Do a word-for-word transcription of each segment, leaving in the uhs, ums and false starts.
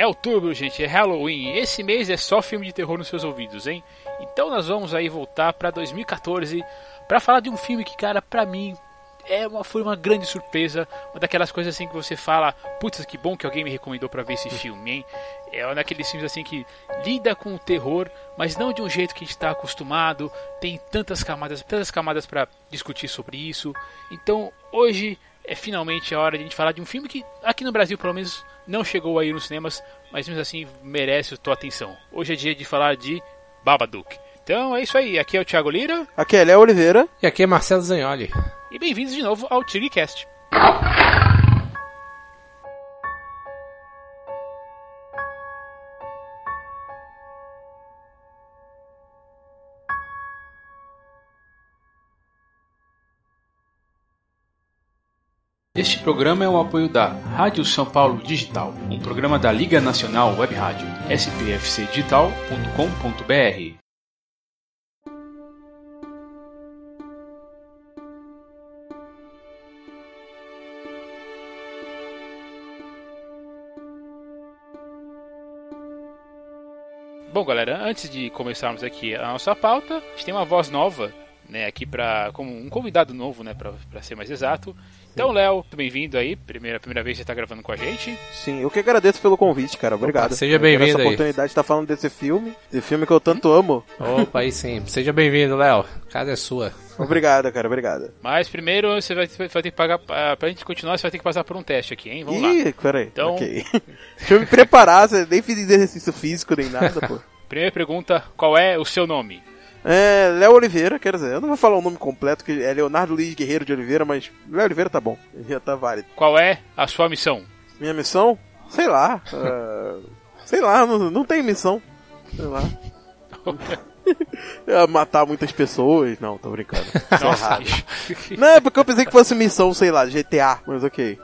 É outubro, gente, é Halloween. Esse mês é só filme de terror nos seus ouvidos, hein? Então nós vamos aí voltar pra dois mil e quatorze pra falar de um filme que, cara, pra mim é uma, foi uma grande surpresa. Uma daquelas coisas assim que você fala, putz, que bom que alguém me recomendou pra ver esse filme, hein? É um daqueles filmes assim que lida com o terror, mas não de um jeito que a gente tá acostumado. Tem tantas camadas, tantas camadas pra discutir sobre isso. Então hoje é finalmente a hora de a gente falar de um filme que aqui no Brasil pelo menos não chegou aí nos cinemas, mas mesmo assim merece a tua atenção. Hoje é dia de falar de Babadook. Então é isso aí, aqui é o Thiago Lira. Aqui é Léo Oliveira. E aqui é Marcelo Zagnoli. E bem-vindos de novo ao TigreCast. Este programa é o apoio da Rádio São Paulo Digital, um programa da Liga Nacional Web Rádio, s p f c digital ponto com ponto b r. Bom, galera, antes de começarmos aqui a nossa pauta, a gente tem uma voz nova, né, aqui para como um convidado novo, né, para ser mais exato. Então, Léo, bem-vindo aí. Primeira, primeira vez que você tá gravando com a gente. Sim, eu que agradeço pelo convite, cara. Obrigado. Opa, seja bem-vindo aí. Essa oportunidade de estar falando desse filme, desse filme que eu tanto amo. Opa, aí sim. Seja bem-vindo, Léo. A casa é sua. Obrigado, cara. Obrigado. Mas primeiro você vai, vai ter que pagar, pra gente continuar, você vai ter que passar por um teste aqui, hein? Vamos Ih, lá. peraí. Então... Okay. Deixa eu me preparar, você nem fiz exercício físico nem nada, pô. Primeira pergunta, qual é o seu nome? É, Léo Oliveira, quer dizer, eu não vou falar o nome completo, que é Leonardo Luiz Guerreiro de Oliveira, mas Léo Oliveira tá bom, já tá válido. Qual é a sua missão? Minha missão? Sei lá, uh, sei lá, não, não tem missão, sei lá. É matar muitas pessoas, não, tô brincando. Nossa, não, é porque eu pensei que fosse missão, sei lá, G T A, mas ok.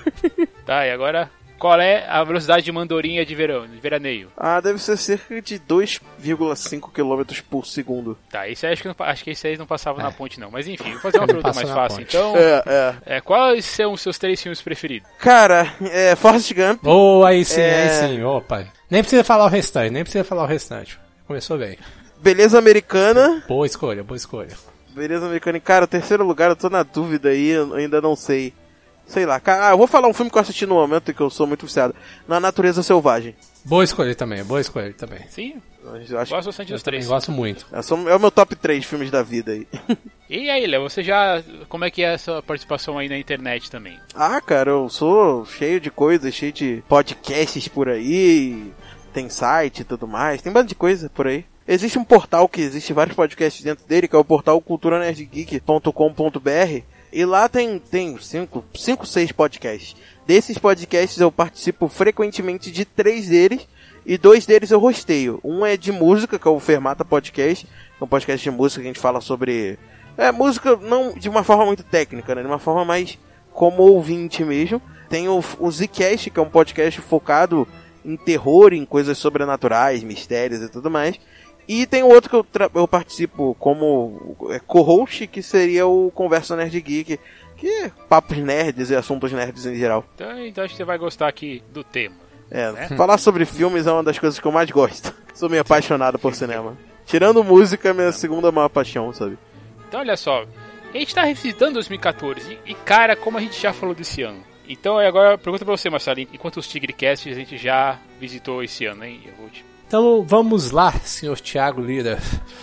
Tá, e agora... Qual é a velocidade de mandorinha de verão, de veraneio? Ah, deve ser cerca de dois vírgula cinco quilômetros por segundo. Tá, isso aí acho que, não, acho que esse aí não passava é. na ponte não. Mas enfim, vou fazer uma pergunta mais fácil. Ponte. Então, é, é. É, quais são os seus três filmes preferidos? Cara, é Forrest Gump. Oh, aí sim, é... aí sim. Opa. Nem precisa falar o restante, nem precisa falar o restante. Começou bem. Beleza Americana. Boa escolha, boa escolha. Beleza Americana. E, cara, terceiro lugar, eu tô na dúvida aí, eu ainda não sei. Sei lá, cara, ah, eu vou falar um filme que eu assisti no momento e que eu sou muito viciado. Na Natureza Selvagem. Boa escolha também, boa escolha também. Sim, eu acho... gosto bastante dos três. Eu gosto muito. É, só, é o meu top três filmes da vida aí. E aí, Léo, você já... Como é que é essa participação aí na internet também? Ah, cara, eu sou cheio de coisas, cheio de podcasts por aí, tem site e tudo mais, tem bastante coisa por aí. Existe um portal que existe vários podcasts dentro dele, que é o portal cultura nerd geek ponto com ponto b r. E lá tem, tem cinco, cinco, seis podcasts. Desses podcasts eu participo frequentemente de três deles. E dois deles eu rosteio. Um é de música, que é o Fermata Podcast. Que é um podcast de música que a gente fala sobre... É, música não de uma forma muito técnica, né? De uma forma mais como ouvinte mesmo. Tem o, o Zcast, que é um podcast focado em terror, em coisas sobrenaturais, mistérios e tudo mais. E tem outro que eu, tra- eu participo como é, co-host, que seria o Conversa Nerd Geek, que é papos nerds e assuntos nerds em geral. Então, então acho que você vai gostar aqui do tema. É, né? Falar sobre filmes é uma das coisas que eu mais gosto. Sou meio apaixonado por cinema. Tirando música, é minha segunda maior paixão, sabe? Então olha só, a gente tá revisitando dois mil e quatorze, e cara, como a gente já falou desse ano. Então agora, pergunta pra você, Marcelo, enquanto os TigreCasts a gente já visitou esse ano, hein? Eu vou te... Então vamos lá, senhor Thiago Lira.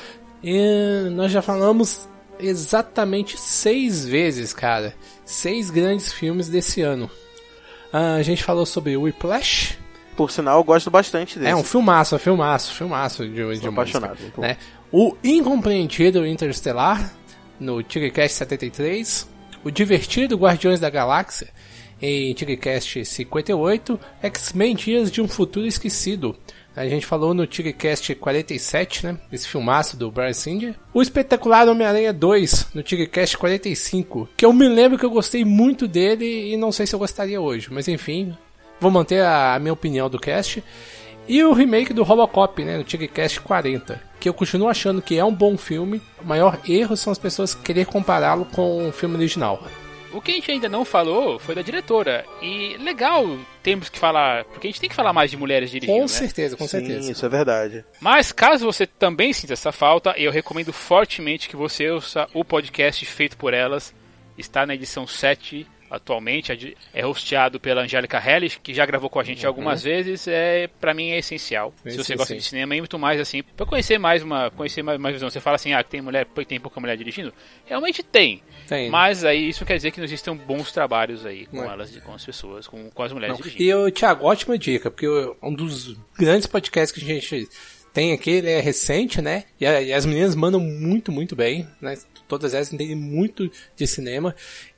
E nós já falamos exatamente seis vezes, cara. Seis grandes filmes desse ano. A gente falou sobre Whiplash. Por sinal, eu gosto bastante desse. É um filmaço, filmaço, filmaço de, de Sou apaixonado. música, né? O Incompreendido Interestelar, no TigreCast setenta e três. O Divertido Guardiões da Galáxia, em TigreCast cinquenta e oito. X-Men Dias de um Futuro Esquecido. A gente falou no TigreCast quarenta e sete, né? Esse filmaço do Bryan Singer. O Espetacular Homem-Aranha dois, no TigreCast quarenta e cinco. Que eu me lembro que eu gostei muito dele e não sei se eu gostaria hoje. Mas enfim, vou manter a minha opinião do cast. E o remake do Robocop, né? No TigreCast quarenta. Que eu continuo achando que é um bom filme. O maior erro são as pessoas querer compará-lo com o filme original. O que a gente ainda não falou foi da diretora. E legal, temos que falar, porque a gente tem que falar mais de mulheres dirigindo, Com né? certeza, com Sim, certeza. isso é verdade. Mas caso você também sinta essa falta, eu recomendo fortemente que você ouça o podcast feito por elas. Está na edição sete atualmente, é hosteado pela Angélica Hellish, que já gravou com a gente uhum. algumas vezes. É, pra mim é essencial. Sim, se você sim, gosta sim. de cinema, e muito mais assim, pra conhecer mais uma, conhecer mais uma visão. Você fala assim, ah, tem mulher, tem pouca mulher dirigindo? Realmente tem. tem. Mas aí isso quer dizer que não existem bons trabalhos aí com não. elas, com as pessoas, com, com as mulheres não. dirigindo. E eu, Thiago, ótima dica, porque eu, um dos grandes podcasts que a gente tem aqui, ele é recente, né? E, a, e as meninas mandam muito, muito bem, né? Todas elas entendem muito de cinema.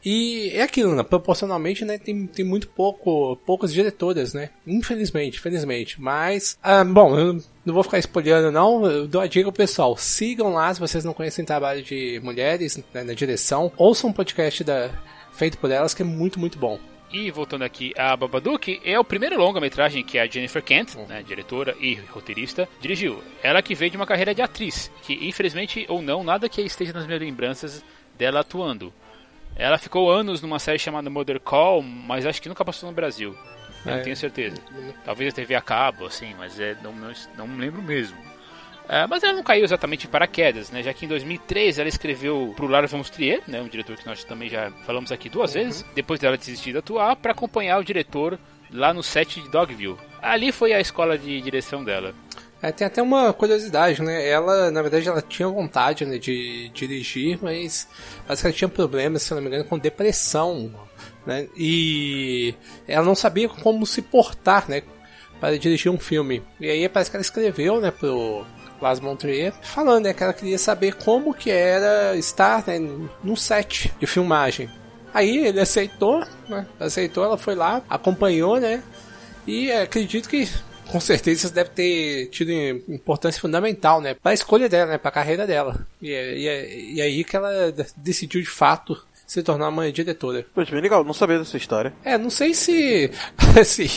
E é aquilo, né? Proporcionalmente, né? Tem, tem muito pouco, poucas diretoras, né? Infelizmente, infelizmente. Mas, ah, bom, eu não vou ficar spoileando, não. Eu dou a dica pro pessoal. Sigam lá, se vocês não conhecem trabalho de mulheres, né, na direção. Ouçam um podcast da, feito por elas, que é muito, muito bom. E voltando aqui, a Babadook é o primeiro longa-metragem que a Jennifer Kent, uhum. né, diretora e roteirista, dirigiu. Ela que veio de uma carreira de atriz, que infelizmente ou não, nada que esteja nas minhas lembranças dela atuando. Ela ficou anos numa série chamada Mother Call, mas acho que nunca passou no Brasil. Eu é. não tenho certeza. Talvez a T V a cabo, assim, mas é, não, não, não me lembro mesmo. É, mas ela não caiu exatamente em paraquedas, né? Já que em dois mil e três ela escreveu pro Lars von Trier, né? Um diretor que nós também já falamos aqui duas uhum. vezes, depois dela desistir de atuar, para acompanhar o diretor lá no set de Dogville. Ali foi a escola de direção dela. É, tem até uma curiosidade, né? Ela, na verdade, ela tinha vontade, né, de dirigir, mas parece que ela tinha problemas, se não me engano, com depressão, né? E ela não sabia como se portar, né, para dirigir um filme. E aí parece que ela escreveu, né, pro Lars von Trier, falando, né, que ela queria saber como que era estar, né, num set de filmagem. Aí ele aceitou, né, aceitou, ela foi lá, acompanhou, né, e acredito que com certeza isso deve ter tido importância fundamental, né, para a escolha dela, né, para a carreira dela. E, e, e aí que ela decidiu de fato se tornar uma diretora. Poxa, bem legal, não sabia dessa história. É, não sei se, se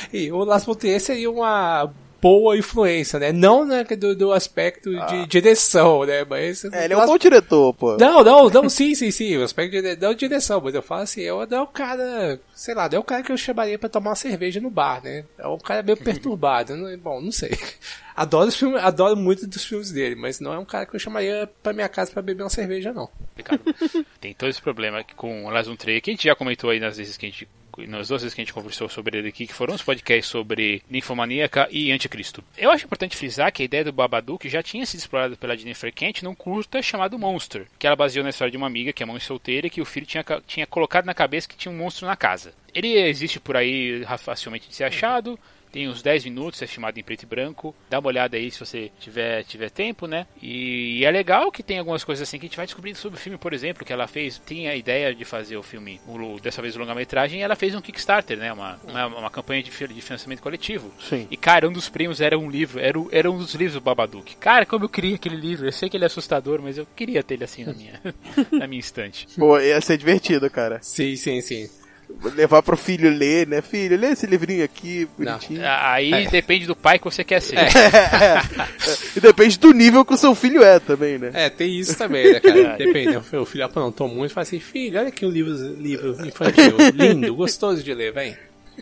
o Lars von Trier seria uma boa influência, né? Não, né, do, do aspecto ah. de direção, né? Mas é, ele é um bom diretor, pô. Não, não, não, sim, sim, sim. O aspecto de, não de direção, mas eu falo assim, eu não é o cara, sei lá, não é o cara que eu chamaria pra tomar uma cerveja no bar, né? É um cara meio perturbado, não, bom, não sei. Adoro, os filmes, adoro muito dos filmes dele, mas não é um cara que eu chamaria pra minha casa pra beber uma cerveja, não. Tem todo esse problema com o Lars von Trier, que a gente já comentou aí nas vezes que a gente nas duas vezes que a gente conversou sobre ele aqui, que foram os podcasts sobre Ninfomaníaca e Anticristo. Eu acho importante frisar que a ideia do Babadook já tinha sido explorada pela Jennifer Kent num curta chamado Monster, que ela baseou na história de uma amiga que é mãe solteira e que o filho tinha, tinha colocado na cabeça que tinha um monstro na casa. Ele existe por aí facilmente de ser achado, tem uns dez minutos, é filmado em preto e branco. Dá uma olhada aí se você tiver, tiver tempo, né? E, e é legal que tem algumas coisas assim que a gente vai descobrindo sobre o filme, por exemplo, que ela fez, tinha a ideia de fazer o filme, o, dessa vez o longa-metragem, e ela fez um Kickstarter, né? Uma, uma, uma campanha de, de financiamento coletivo. Sim. E, cara, um dos prêmios era um livro, era, era um dos livros do Babadook. Cara, como eu queria aquele livro. Eu sei que ele é assustador, mas eu queria ter ele assim na minha, na minha estante. Pô, ia ser divertido, cara. Sim, sim, sim. Levar pro filho ler, né? Filho, lê esse livrinho aqui, bonitinho. Não. Aí é. depende do pai que você quer ser. É. É. E depende do nível que o seu filho é também, né? É, tem isso também, né, cara? Depende. O filho aprontou muito e fala assim, filho, olha aqui o livro, livro infantil. Lindo, gostoso de ler, vem.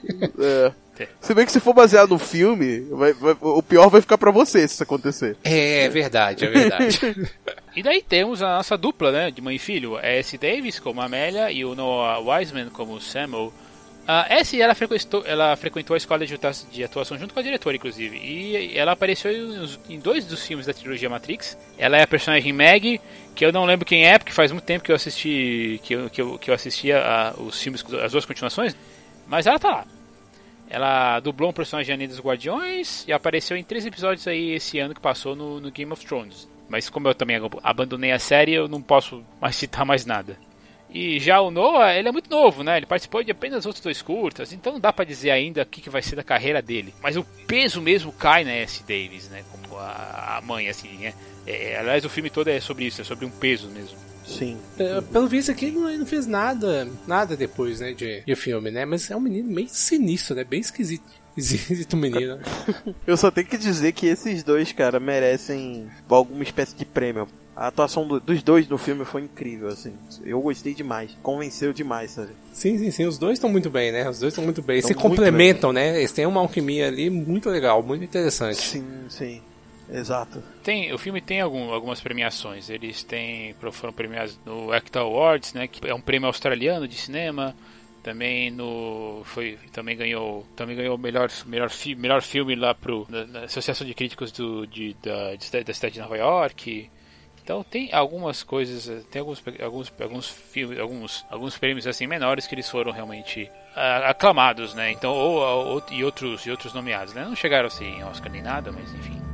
É. Se bem que se for baseado no filme, vai, vai, o pior vai ficar pra você se isso acontecer. É, é verdade, é verdade. E daí temos a nossa dupla, né, de mãe e filho, a Essie Davis como a Amélia e o Noah Wiseman como o Samuel. A Essie, ela frequentou, ela frequentou a escola de atuação junto com a diretora, inclusive, e ela apareceu em dois dos filmes da trilogia Matrix. Ela é a personagem Maggie, que eu não lembro quem é, porque faz muito tempo que eu assisti, que eu, que eu, que eu assistia a, os filmes, as duas continuações, mas ela tá lá. Ela dublou um personagem de Annie dos Guardiões e apareceu em três episódios aí esse ano que passou no, no Game of Thrones. Mas como eu também abandonei a série, eu não posso mais citar mais nada. E já o Noah, ele é muito novo, né? Ele participou de apenas outros dois curtas, então não dá pra dizer ainda o que, que vai ser da carreira dele. Mas o peso mesmo cai na Essie Davis, né? Como a, a mãe, assim, né? É, aliás, o filme todo é sobre isso, é sobre um peso mesmo. Sim. É, pelo visto aqui ele não, não fez nada, nada depois, né, de, de filme, né? Mas é um menino meio sinistro, né? Bem esquisito. Esquisito menino. Eu só tenho que dizer que esses dois, cara, merecem alguma espécie de prêmio. A atuação do, dos dois no filme foi incrível, assim. Eu gostei demais. Convenceu demais, sabe? Sim, sim, sim. Os dois estão muito bem, né? Os dois estão muito bem. Eles se Tão muito complementam, né? Eles têm uma alquimia ali muito legal, muito interessante. Sim, sim. Exato. Tem, o filme tem algum, algumas premiações. Eles têm, foram premiados no Acta Awards, né? Que é um prêmio australiano de cinema. Também no foi também ganhou também ganhou melhor melhor fi, melhor filme lá pro na, na Associação de Críticos do de, da, de, da cidade de Nova York. Então tem algumas coisas, tem alguns alguns alguns filmes, alguns alguns prêmios assim menores que eles foram realmente uh, aclamados, né? Então ou, ou e outros e outros nomeados, né? Não chegaram assim em Oscar nem nada, mas enfim.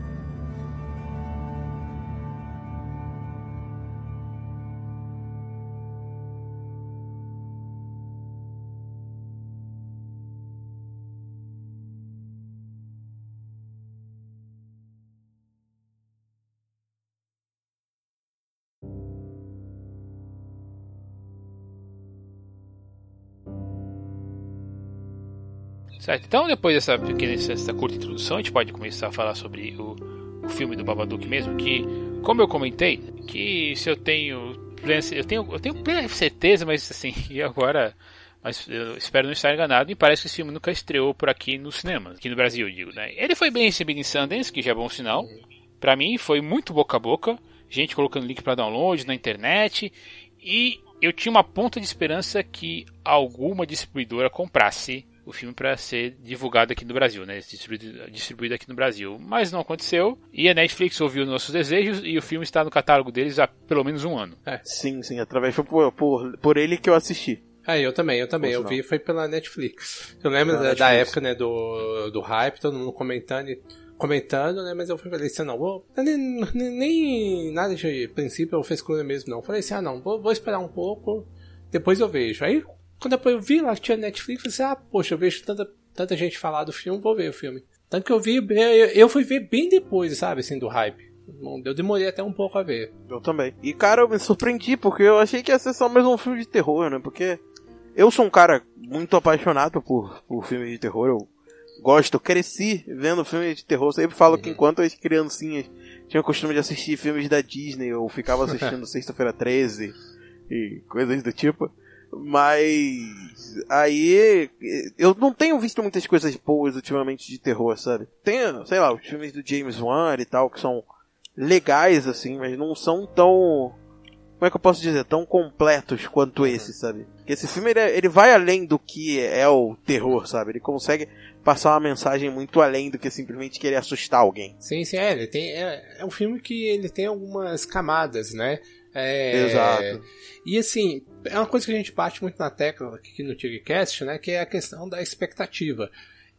Certo, então depois dessa pequena, essa curta introdução, a gente pode começar a falar sobre o, o filme do Babadook mesmo, que, como eu comentei, que se eu tenho plena, eu tenho, eu tenho plena certeza, mas assim, e agora, mas eu espero não estar enganado, me parece que esse filme nunca estreou por aqui no cinema, aqui no Brasil, eu digo, né? Ele foi bem recebido em Sundance, que já é bom sinal, pra mim foi muito boca a boca, gente colocando link pra download na internet, e eu tinha uma ponta de esperança que alguma distribuidora comprasse o filme para ser divulgado aqui no Brasil, né? Distribuído, distribuído aqui no Brasil. Mas não aconteceu. E a Netflix ouviu nossos desejos e o filme está no catálogo deles há pelo menos um ano. É. Sim, sim. Através foi por, por, por ele que eu assisti. Ah, eu também, eu também. Eu vi, foi pela Netflix. Eu lembro da, da época, né, do, do hype, todo mundo comentando, comentando, né? Mas eu falei assim, não, vou, nem, nem nada de princípio eu fiz escolha mesmo, não. Eu falei assim, ah, não, vou, vou esperar um pouco, depois eu vejo. Aí, quando depois eu vi lá que tinha Netflix, eu falei assim, ah, poxa, eu vejo tanta, tanta gente falar do filme, vou ver o filme. Tanto que eu vi, eu fui ver bem depois, sabe, assim, do hype. Eu demorei até um pouco a ver. Eu também. E, cara, eu me surpreendi, porque eu achei que ia ser só mais um filme de terror, né? Porque eu sou um cara muito apaixonado por, por filmes de terror. Eu gosto, cresci vendo filmes de terror. Eu sempre falo uhum. que enquanto as criancinhas tinham o costume de assistir filmes da Disney, eu ficava assistindo Sexta-feira treze e coisas do tipo. Mas aí eu não tenho visto muitas coisas boas ultimamente de terror, sabe? Tem, sei lá, os filmes do James Wan e tal, que são legais, assim, mas não são tão... Como é que eu posso dizer? Tão completos quanto esse, sabe? Porque esse filme, ele, ele vai além do que é o terror, sabe? Ele consegue passar uma mensagem muito além do que simplesmente querer assustar alguém. Sim, sim, é. Ele tem, é, é um filme que ele tem algumas camadas, né? É, Exato. E assim, é uma coisa que a gente bate muito na tecla aqui no TigCast, né? Que é a questão da expectativa.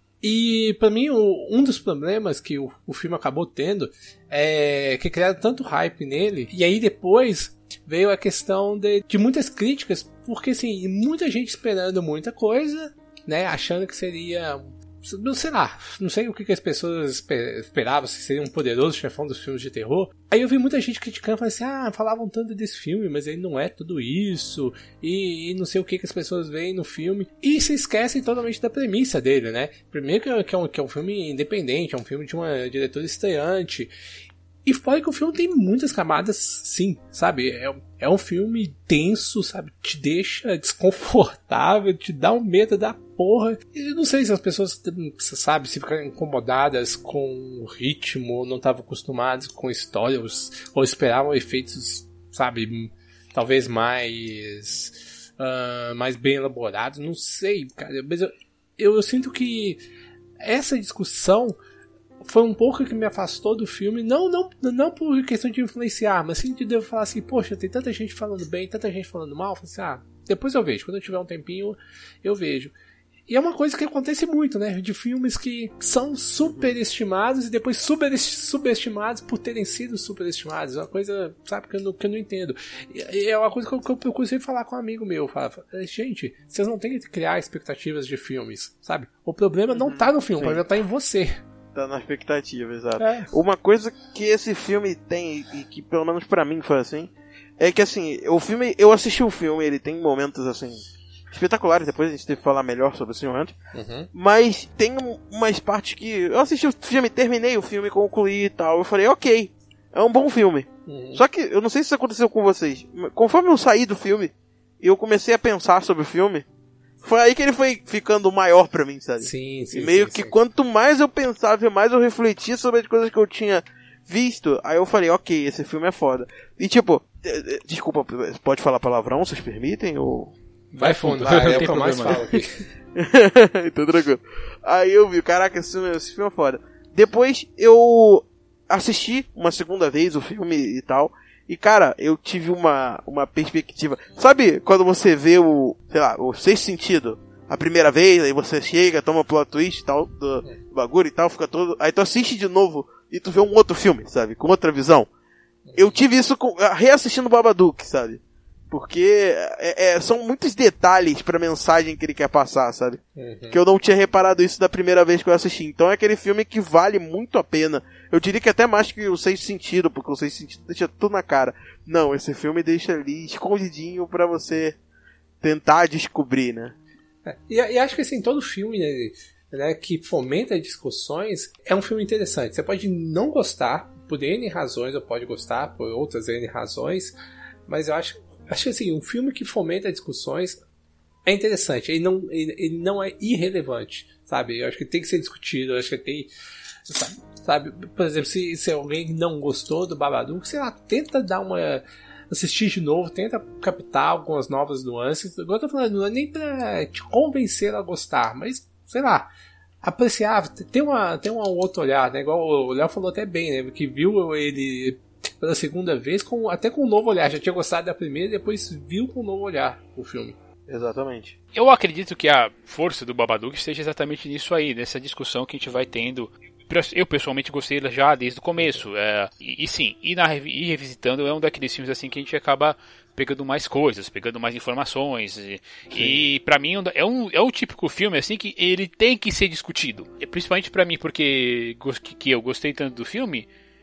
E pra mim, o, um dos problemas que o, o filme acabou tendo é que criaram tanto hype nele, e aí depois veio a questão de, de muitas críticas, porque assim, muita gente esperando muita coisa, né, achando que seria, não sei lá, não sei o que, que as pessoas esperavam, se seria um poderoso chefão dos filmes de terror. Aí eu vi muita gente criticando, falando assim, ah, falavam tanto desse filme, mas ele não é tudo isso, e, e não sei o que, que as pessoas veem no filme, e se esquecem totalmente da premissa dele, né? Primeiro que é, que é, um, que é um filme independente, é um filme de uma diretora estreante. E fora que o filme tem muitas camadas, sim, sabe? É, é um filme tenso, sabe? Te deixa desconfortável, te dá um medo da porra. Eu não sei se as pessoas, sabe, se ficaram incomodadas com o ritmo, ou não estavam acostumadas com histórias, ou esperavam efeitos, sabe, talvez mais, uh, mais bem elaborados. Não sei, cara. Mas eu, eu, eu sinto que essa discussão foi um pouco que me afastou do filme, não, não, não por questão de influenciar, mas sim de eu falar assim, poxa, tem tanta gente falando bem, tanta gente falando mal, eu falei assim, ah, depois eu vejo, quando eu tiver um tempinho, eu vejo. E é uma coisa que acontece muito, né, de filmes que são superestimados e depois subestimados por terem sido superestimados, é uma coisa, sabe, que eu não, que eu não entendo. E é uma coisa que eu, que eu procuro sempre falar com um amigo meu, fala, gente, vocês não têm que criar expectativas de filmes, sabe, o problema não tá no filme, Sim. o problema tá em você. Tá na expectativa, exato. É. Uma coisa que esse filme tem, e que pelo menos pra mim foi assim, é que assim, o filme, eu assisti o filme, ele tem momentos assim, espetaculares, depois a gente teve que falar melhor sobre o senhor antes, uhum. mas tem umas partes que, eu assisti o filme, terminei o filme, concluí e tal, eu falei, ok, É um bom filme. Uhum. Só que, eu não sei se isso aconteceu com vocês. Conforme eu saí do filme, e eu comecei a pensar sobre o filme, foi aí que ele foi ficando maior pra mim, sabe? Sim, sim, E meio sim, que sim. quanto mais eu pensava e mais eu refletia sobre as coisas que eu tinha visto, aí eu falei, ok, esse filme é foda. E tipo, desculpa, pode falar palavrão, vocês permitem? Ou... Vai fundo, vai, Não é o tem que eu mais problema. falo aqui. Então tranquilo. Aí eu vi, caraca, esse filme, esse filme é foda. Depois eu assisti uma segunda vez o filme e tal. E cara, eu tive uma, uma perspectiva. Sabe quando você vê o, sei lá, o Sexto Sentido a primeira vez, aí você chega, toma plot twist e tal, do, do bagulho e tal, fica todo. Aí tu assiste de novo e tu vê um outro filme, sabe? Com outra visão. Eu tive isso com, reassistindo o Babadook, sabe? Porque é, é, são muitos detalhes pra mensagem que ele quer passar, sabe? Uhum. Que eu não tinha reparado isso da primeira vez que eu assisti. Então é aquele filme que vale muito a pena. Eu diria que até mais que o Sexto Sentido, porque o Sexto Sentido deixa tudo na cara. Não, esse filme deixa ali escondidinho pra você tentar descobrir, né? É, e, e acho que assim, todo filme, né, né, que fomenta discussões é um filme interessante. Você pode não gostar por N razões, ou pode gostar por outras N razões, mas eu acho, acho que assim, um filme que fomenta discussões é interessante, ele não, ele, ele não é irrelevante, sabe? Eu acho que tem que ser discutido, eu acho que tem, sabe? sabe? Por exemplo, se, se alguém não gostou do Babadook, sei lá, tenta dar uma... assistir de novo, tenta captar algumas novas nuances. Igual eu tô falando, não é nem pra te convencer a gostar, mas, sei lá, apreciar, tem, uma, tem um outro olhar, né? Igual o Léo falou até bem, né? Que viu ele pela segunda vez, com, até com um novo olhar. Já tinha gostado da primeira e depois viu com um novo olhar o filme. Exatamente. Eu acredito que a força do Babadook esteja exatamente nisso aí, nessa discussão que a gente vai tendo. Eu pessoalmente gostei já desde o começo. É, e, e sim, e, na, e revisitando é um daqueles filmes assim que a gente acaba pegando mais coisas, pegando mais informações. E, e pra mim é um, é um típico filme assim que ele tem que ser discutido. E principalmente pra mim, porque que eu gostei tanto do filme.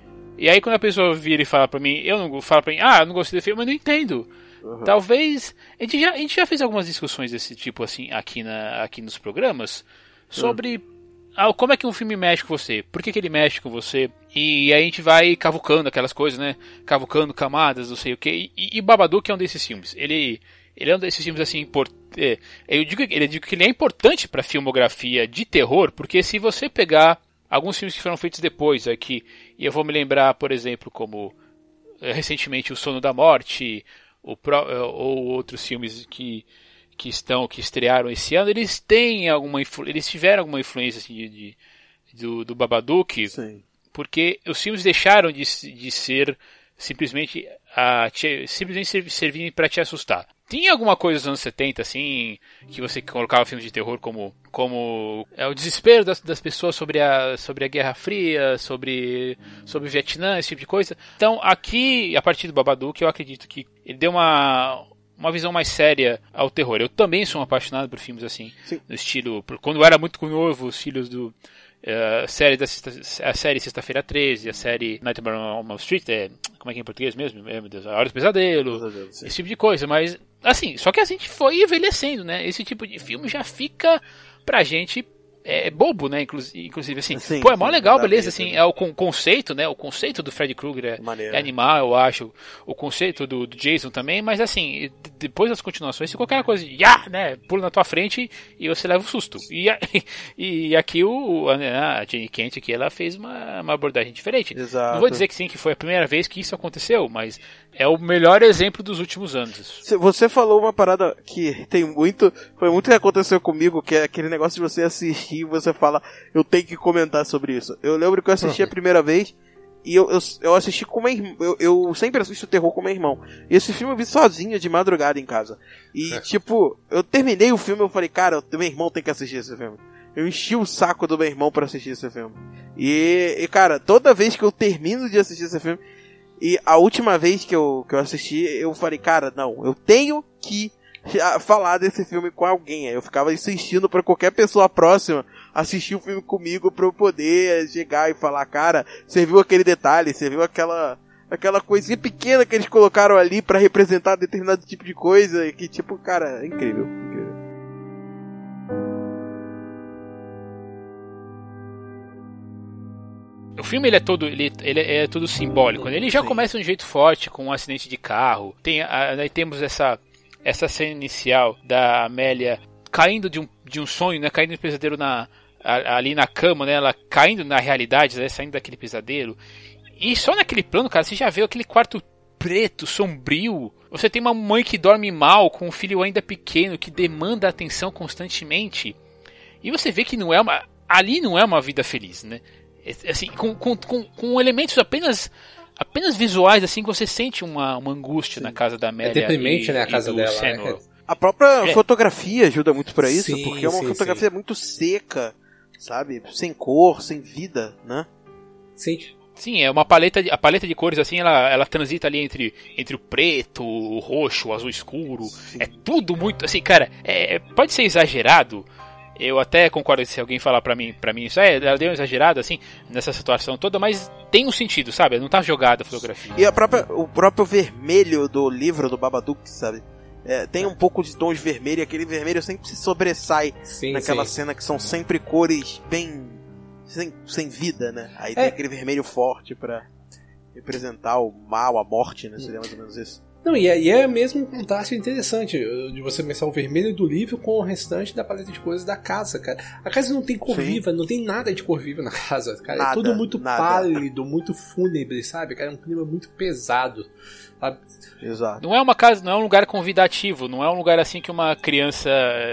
E aí quando a pessoa vira e fala pra mim, eu não falo pra mim, ah, eu não gostei do filme, eu não entendo. Uhum. Talvez. A gente, já, a gente já fez algumas discussões desse tipo assim aqui, na, aqui nos programas sobre. Uhum. Ah, como é que um filme mexe com você? Por que, que ele mexe com você? E aí a gente vai cavucando aquelas coisas, né? Cavucando camadas, não sei o que. E, e Babadook é um desses filmes. Ele, ele é um desses filmes assim, import... é, eu digo, eu digo que ele é importante pra filmografia de terror, porque se você pegar alguns filmes que foram feitos depois aqui, e eu vou me lembrar, por exemplo, como recentemente O Sono da Morte, ou, ou outros filmes que que estão, que estrearam esse ano, eles têm alguma influ... eles tiveram alguma influência assim, de, de, do, do Babadook. Sim. Porque os filmes deixaram de, de ser simplesmente a te, simplesmente servirem para te assustar. Tinha alguma coisa dos anos setenta assim, que você colocava filmes de terror como como é, o desespero das, das pessoas sobre a sobre a Guerra Fria, sobre sobre o Vietnã, esse tipo de coisa. Então, aqui, a partir do Babadook, eu acredito que ele deu uma uma visão mais séria ao terror. Eu também sou um apaixonado por filmes assim, Sim. no estilo, quando eu era muito novo, os filhos do uh, a série da a série Sexta-feira treze, a série Nightmare on Elm Street, é, como é que é em português mesmo? É, meu Deus, A Hora do Pesadelo, Pesadelo esse tipo de coisa, mas assim, só que a gente foi envelhecendo, né? Esse tipo de filme já fica pra gente é bobo, né? Inclusive, inclusive assim, sim, pô, é mó legal, beleza, assim, né? É o con- conceito, né? O conceito do Freddy Krueger é, é animal, eu acho. O conceito do, do Jason também, mas assim, depois das continuações, se qualquer coisa, ya, né? Pula na tua frente e você leva o um susto. E, e, e aqui o, a Jenny Kent aqui, ela fez uma, uma abordagem diferente. Exato. Não vou dizer que sim, que foi a primeira vez que isso aconteceu, mas é o melhor exemplo dos últimos anos. Você falou uma parada que tem muito, foi muito que aconteceu comigo, que é aquele negócio de você assistir e você fala, eu tenho que comentar sobre isso. Eu lembro que eu assisti uhum. a primeira vez e eu, eu, eu assisti com meu irmão, eu, eu sempre assisto terror com meu irmão. E esse filme eu vi sozinho, de madrugada em casa. E é. tipo, eu terminei o filme e eu falei, cara, meu irmão tem que assistir esse filme. Eu enchi o saco do meu irmão pra assistir esse filme. E, e cara, toda vez que eu termino de assistir esse filme, e a última vez que eu, que eu assisti, eu falei, cara, não, eu tenho que falar desse filme com alguém. Aí eu ficava insistindo pra qualquer pessoa próxima assistir o filme comigo pra eu poder chegar e falar, cara, você viu aquele detalhe, você viu aquela, aquela coisinha pequena que eles colocaram ali pra representar determinado tipo de coisa, que tipo, cara, é incrível, incrível. filme ele é todo ele, ele é todo simbólico, né? Ele já Sim. começa de um jeito forte com um acidente de carro. Tem aí temos essa essa cena inicial da Amélia caindo de um de um sonho, né? Caindo de um pesadelo na ali na cama, né? Ela caindo na realidade, né? Saindo daquele pesadelo. E só naquele plano, cara, você já vê aquele quarto preto, sombrio. Você tem uma mãe que dorme mal, com um filho ainda pequeno, que demanda atenção constantemente. E você vê que não é uma, ali não é uma vida feliz, né? Assim, com, com, com, com elementos apenas, apenas visuais, assim, que você sente uma, uma angústia Sim. na casa da Amélia. É deprimente, e, né, a casa dela. Né? A própria é. fotografia ajuda muito pra isso, sim, porque é uma sim, fotografia sim. muito seca, sabe? Sem cor, sem vida, né? Sim. Sim, é uma paleta de, a paleta de cores assim, ela, ela transita ali entre, entre o preto, o roxo, o azul escuro. Sim. É tudo muito, assim, cara, é, pode ser exagerado. Eu até concordo se alguém falar pra mim, pra mim isso é, ela deu um exagerado assim nessa situação toda, mas tem um sentido, sabe? Não tá jogada a fotografia. E a própria, o próprio vermelho do livro do Babadook, sabe? É, tem um pouco de tons vermelhos, e aquele vermelho sempre se sobressai sim, naquela sim. cena que são sempre cores bem sem, sem vida, né? Aí é. tem aquele vermelho forte pra representar o mal, a morte, né? Seria mais ou menos isso. Não, e é, e é mesmo um contraste interessante de você começar o vermelho do livro com o restante da paleta de cores da casa, cara. A casa não tem cor Sim. viva, não tem nada de cor viva na casa, cara. Nada, é tudo muito nada. pálido, muito fúnebre, sabe? Cara, é um clima muito pesado, sabe? Exato. Não é uma casa, não é um lugar convidativo, não é um lugar assim que uma criança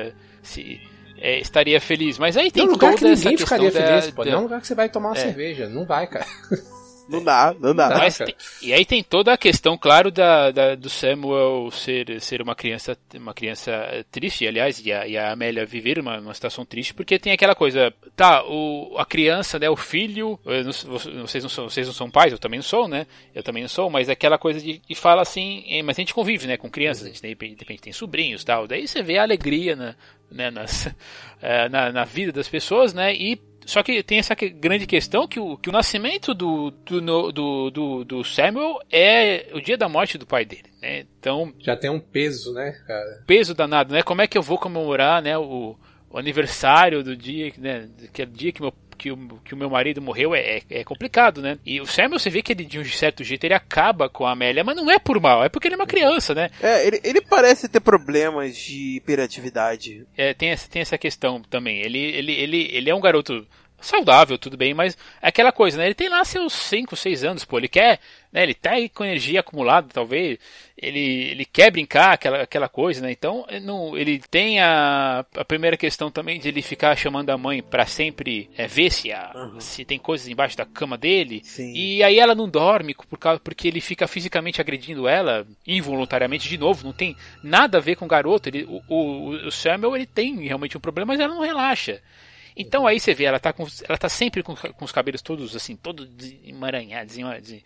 se, é, estaria feliz. Mas aí tem não, lugar toda que ninguém essa ficaria questão feliz, da, pô. da... Não é um lugar que você vai tomar uma é. cerveja, não vai, cara. Não dá, não dá. Mas tem, e aí tem toda a questão, claro, da, da, do Samuel ser, ser uma criança uma criança triste, aliás, e a, e a Amélia viver uma, uma situação triste, porque tem aquela coisa, tá, o, a criança, né, o filho, não, vocês, não são, vocês não são pais, eu também não sou, né, eu também não sou, mas aquela coisa de, de fala assim, mas a gente convive, né, com crianças, a gente de repente, de repente tem sobrinhos e tal, daí você vê a alegria na, né, nas, na, na vida das pessoas, né, e só que tem essa grande questão que o, que o nascimento do, do, do, do, do Samuel é o dia da morte do pai dele, né? Então já tem um peso, né, cara? Peso danado, né? Como é que eu vou comemorar, né, o, o aniversário do dia, né, que é o dia que meu que o, que o meu marido morreu é, é, é complicado, né? E o Samuel, você vê que ele de um certo jeito ele acaba com a Amélia, mas não é por mal, é porque ele é uma criança, né? É, ele, ele parece ter problemas de hiperatividade. É, tem essa, tem essa questão também. Ele, ele, ele, ele é um garoto saudável, tudo bem, mas é aquela coisa, né? Ele tem lá seus cinco, seis anos, pô, ele quer, né? Ele tá aí com energia acumulada, talvez, ele, ele quer brincar, aquela, aquela coisa, né? Então, não, ele tem a, a primeira questão também de ele ficar chamando a mãe pra sempre é, ver se, a, uhum. se tem coisas embaixo da cama dele, Sim. E aí ela não dorme por causa, porque ele fica fisicamente agredindo ela, involuntariamente, de novo, não tem nada a ver com o garoto, ele, o, o, o Samuel, ele tem realmente um problema, mas ela não relaxa. Então aí você vê, ela tá, com, ela tá sempre com, com os cabelos todos assim, todos emaranhados,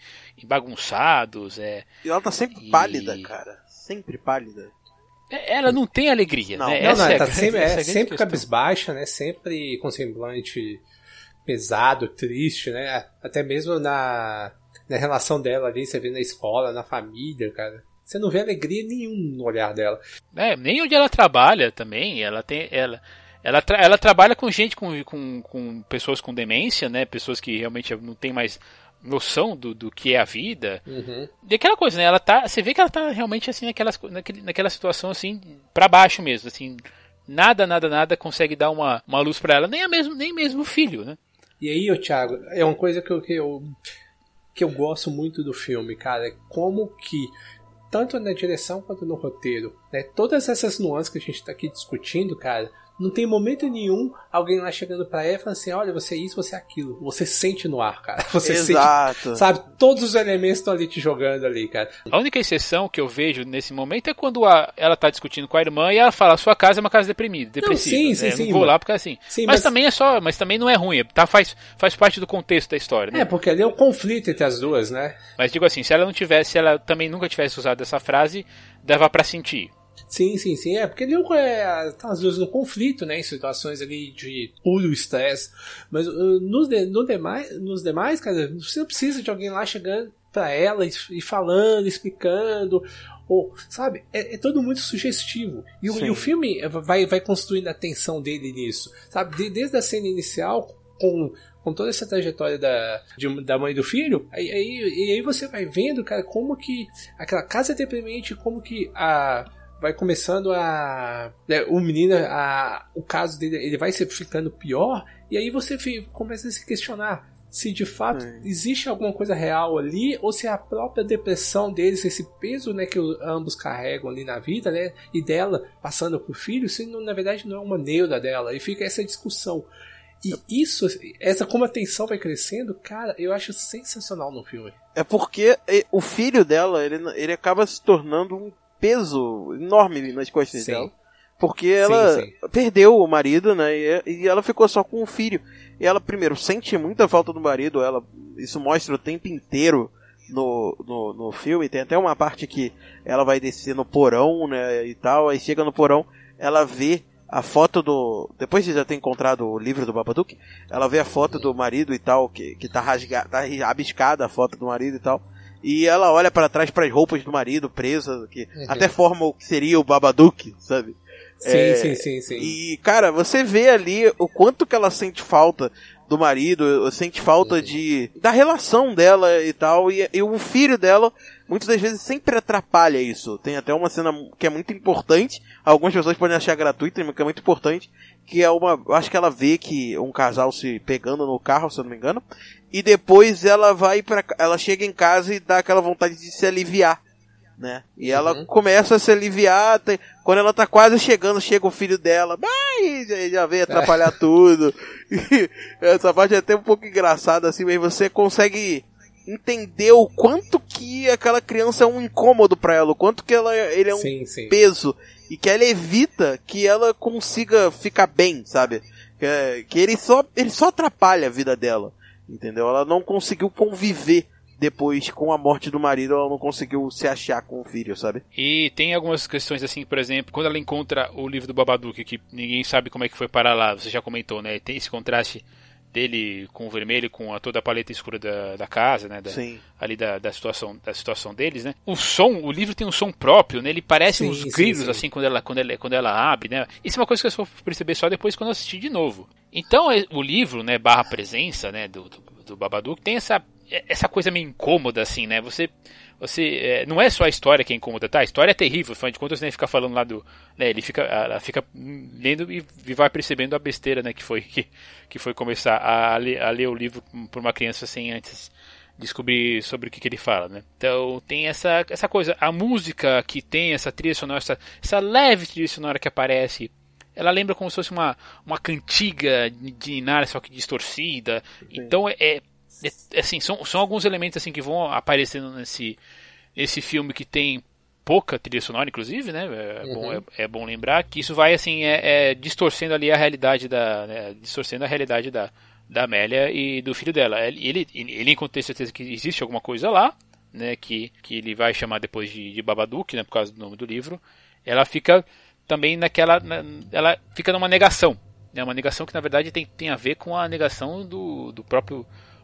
bagunçados. É, e ela tá sempre e... pálida, cara. Sempre pálida. Ela não tem alegria, não, né? Não, essa não, é ela tá grande, sempre, é, é sempre cabisbaixa, né? Sempre com semblante pesado, triste, né? Até mesmo na, na relação dela ali, você vê na escola, na família, cara. Você não vê alegria nenhuma no olhar dela. É, nem onde ela trabalha também, ela tem... Ela... Ela, tra- ela trabalha com gente, com, com, com pessoas com demência, né? Pessoas que realmente não tem mais noção do, do que é a vida. Uhum. E aquela coisa, né? Ela tá, você vê que ela tá realmente assim naquela, naquele, naquela situação assim, pra baixo mesmo, assim. Nada, nada, nada consegue dar uma, uma luz pra ela, nem, a mesmo, nem mesmo o filho, né? E aí, ô Thiago, é uma coisa que eu, que eu, que eu gosto muito do filme, cara. É como que, tanto na direção quanto no roteiro, né? Todas essas nuances que a gente tá aqui discutindo, cara... Não tem momento nenhum alguém lá chegando pra ela e falando assim, olha, você é isso, você é aquilo. Você sente no ar, cara. Você Exato. sente, sabe, todos os elementos estão ali te jogando ali, cara. A única exceção que eu vejo nesse momento é quando a, ela tá discutindo com a irmã e ela fala, sua casa é uma casa deprimida, depressiva. Não, sim, sim, né? sim. Não vou mas... lá porque é assim. Sim, mas, mas também é só, mas também não é ruim, tá? Faz, faz parte do contexto da história, né? É, porque ali é o conflito entre as duas, né? Mas digo assim, se ela não tivesse, se ela também nunca tivesse usado essa frase, dava pra sentir. Sim, sim, sim. É, porque ele é, tá às vezes no conflito, né? Em situações ali de puro estresse. Mas uh, nos, de, no demais, nos demais, cara, você não precisa de alguém lá chegando pra ela e, e falando, explicando. Ou, sabe? É, é todo muito sugestivo. E o, e o filme vai, vai construindo a tensão dele nisso. Sabe? De, desde a cena inicial, com, com toda essa trajetória da, de, da mãe e do filho, aí, aí, e aí você vai vendo, cara, como que aquela casa deprimente, como que a... vai começando a... Né, o menino, a, o caso dele, ele vai se ficando pior, e aí você fica, começa a se questionar se de fato Sim. existe alguma coisa real ali, ou se é a própria depressão deles, esse peso, né, que ambos carregam ali na vida, né, e dela passando pro filho, se não, na verdade não é uma neura dela, e fica essa discussão. E isso, essa como a tensão vai crescendo, cara, eu acho sensacional no filme. É porque o filho dela, ele, ele acaba se tornando um peso enorme nas costas sim. dela. Porque ela sim, sim. perdeu o marido, né? E, e ela ficou só com o filho. E ela, primeiro, sente muita falta do marido. Ela, isso mostra o tempo inteiro no, no, no filme. Tem até uma parte que ela vai descer no porão, né? E tal. Aí chega no porão, ela vê a foto do... Depois de já ter encontrado o livro do Babadook, ela vê a foto do marido e tal, que, que tá rasgada, tá rabiscada a foto do marido e tal. E ela olha para trás para as roupas do marido presa, que uhum. até forma o que seria o Babadook, sabe? Sim, é, sim, sim, sim. E, cara, você vê ali o quanto que ela sente falta do marido, sente falta uhum. de da relação dela e tal, e, e o filho dela, muitas das vezes, sempre atrapalha isso. Tem até uma cena que é muito importante, algumas pessoas podem achar gratuita, mas que é muito importante, que é uma, eu acho que ela vê que um casal se pegando no carro, se eu não me engano, e depois ela vai para ela chega em casa e dá aquela vontade de se aliviar, né? E ela uhum. começa a se aliviar, tem, quando ela tá quase chegando, chega o filho dela, ai, já vem atrapalhar é. tudo. E essa parte é até um pouco engraçada assim, mas você consegue entender o quanto que aquela criança é um incômodo pra ela, o quanto que ela, ele é um sim, sim. peso, e que ela evita que ela consiga ficar bem, sabe? Que, que ele só, ele só atrapalha a vida dela, entendeu? Ela não conseguiu conviver depois com a morte do marido, ela não conseguiu se achar com o filho, sabe? E tem algumas questões assim, por exemplo, quando ela encontra o livro do Babadook, que ninguém sabe como é que foi parar lá, você já comentou, né? Tem esse contraste dele com o vermelho, com a, toda a paleta escura da, da casa, né? Da, sim. Ali da, da, situação, da situação deles, né? O som, o livro tem um som próprio, né? Ele parece sim, uns grilos, sim, sim. assim, quando ela, quando, ela, quando ela abre, né? Isso é uma coisa que eu só perceber só depois quando eu assisti de novo. Então, o livro, né, barra presença, né, do, do, do Babadook, tem essa essa coisa meio incômoda, assim, né? Você, você é, não é só a história que é incômoda, tá? A história é terrível, afinal de contas, né? Fica falando lá do, né? Ele fica, ela fica lendo e vai percebendo a besteira, né? Que foi que, que foi começar a ler, a ler o livro por uma criança sem antes descobrir sobre o que, que ele fala, né? Então tem essa essa coisa, a música que tem essa trilha sonora, essa, essa leve trilha sonora que aparece. Ela lembra como se fosse uma uma cantiga de Ninar, só que distorcida. Sim. Então é, é É, assim, são, são alguns elementos assim que vão aparecendo nesse, nesse filme que tem pouca trilha sonora, inclusive, né? É, uhum. bom, é, é bom lembrar que isso vai assim é, é, distorcendo ali a realidade da, né? distorcendo a realidade da, da Amélia e do filho dela. Ele, ele, ele encontra ter certeza que existe alguma coisa lá, né? Que, que ele vai chamar depois de, de Babadook, né? Por causa do nome do livro. Ela fica também naquela, na, ela fica numa negação, né? Uma negação que na verdade tem, tem a ver com a negação do, do próprio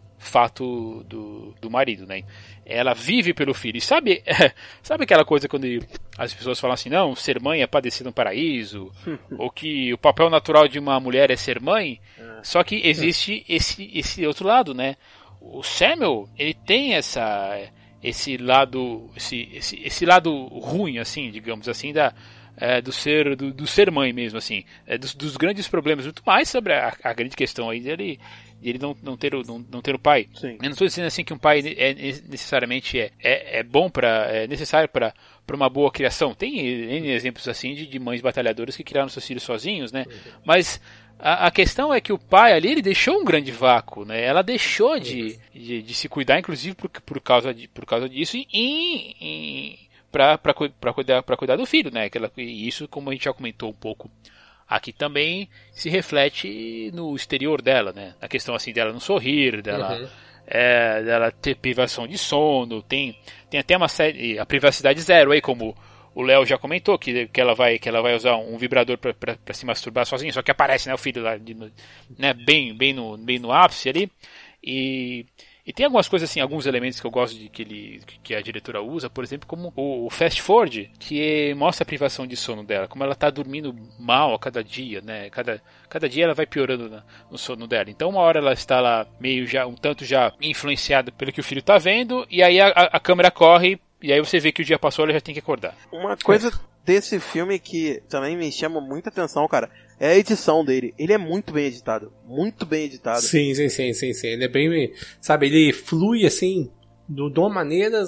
fato do, do marido, né? Ela vive pelo filho. E sabe, sabe aquela coisa quando as pessoas falam assim, não, ser mãe é padecer no paraíso, ou que o papel natural de uma mulher é ser mãe, só que existe esse, esse outro lado, né? O Samuel, ele tem essa, esse lado, esse, esse, esse lado ruim, assim, digamos assim, da, é, do, ser, do, do ser mãe mesmo, assim, é, dos, dos grandes problemas, muito mais sobre a, a grande questão aí dele, ele não, não, ter o, não, não ter o pai. Sim. Eu não estou dizendo assim que um pai é necessariamente é, é, é bom para é necessário para uma boa criação. Tem N exemplos assim de, de mães batalhadoras que criaram seus filhos sozinhos, né? Uhum. Mas a, a questão é que o pai ali ele deixou um grande vácuo, né? Ela deixou de, de, de se cuidar, inclusive por, por, causa, de, por causa disso, em, em, para cuidar, para cuidar do filho, né? Aquela, e isso, como a gente já comentou um pouco aqui, também se reflete no exterior dela, né? A questão assim dela não sorrir, dela, uhum. é, dela ter privação de sono, tem, tem até uma série, a privacidade zero aí, como o Léo já comentou, que, que, ela vai, que ela vai usar um vibrador para se masturbar sozinha, só que aparece, né, o filho lá, de, né, bem, bem, no, bem no ápice ali, e, E tem algumas coisas assim, alguns elementos que eu gosto de que, ele, que a diretora usa, por exemplo, como o fast forward, que mostra a privação de sono dela, como ela tá dormindo mal a cada dia, né? Cada, cada dia ela vai piorando na, no sono dela. Então uma hora ela está lá meio já, um tanto já influenciada pelo que o filho tá vendo, e aí a, a câmera corre, e aí você vê que o dia passou, ela já tem que acordar. Uma coisa desse filme que também me chama muita atenção, cara, é a edição dele. Ele é muito bem editado. Muito bem editado. Sim, sim, sim, sim, sim. Ele é bem... Sabe, ele flui, assim, do, de uma maneira,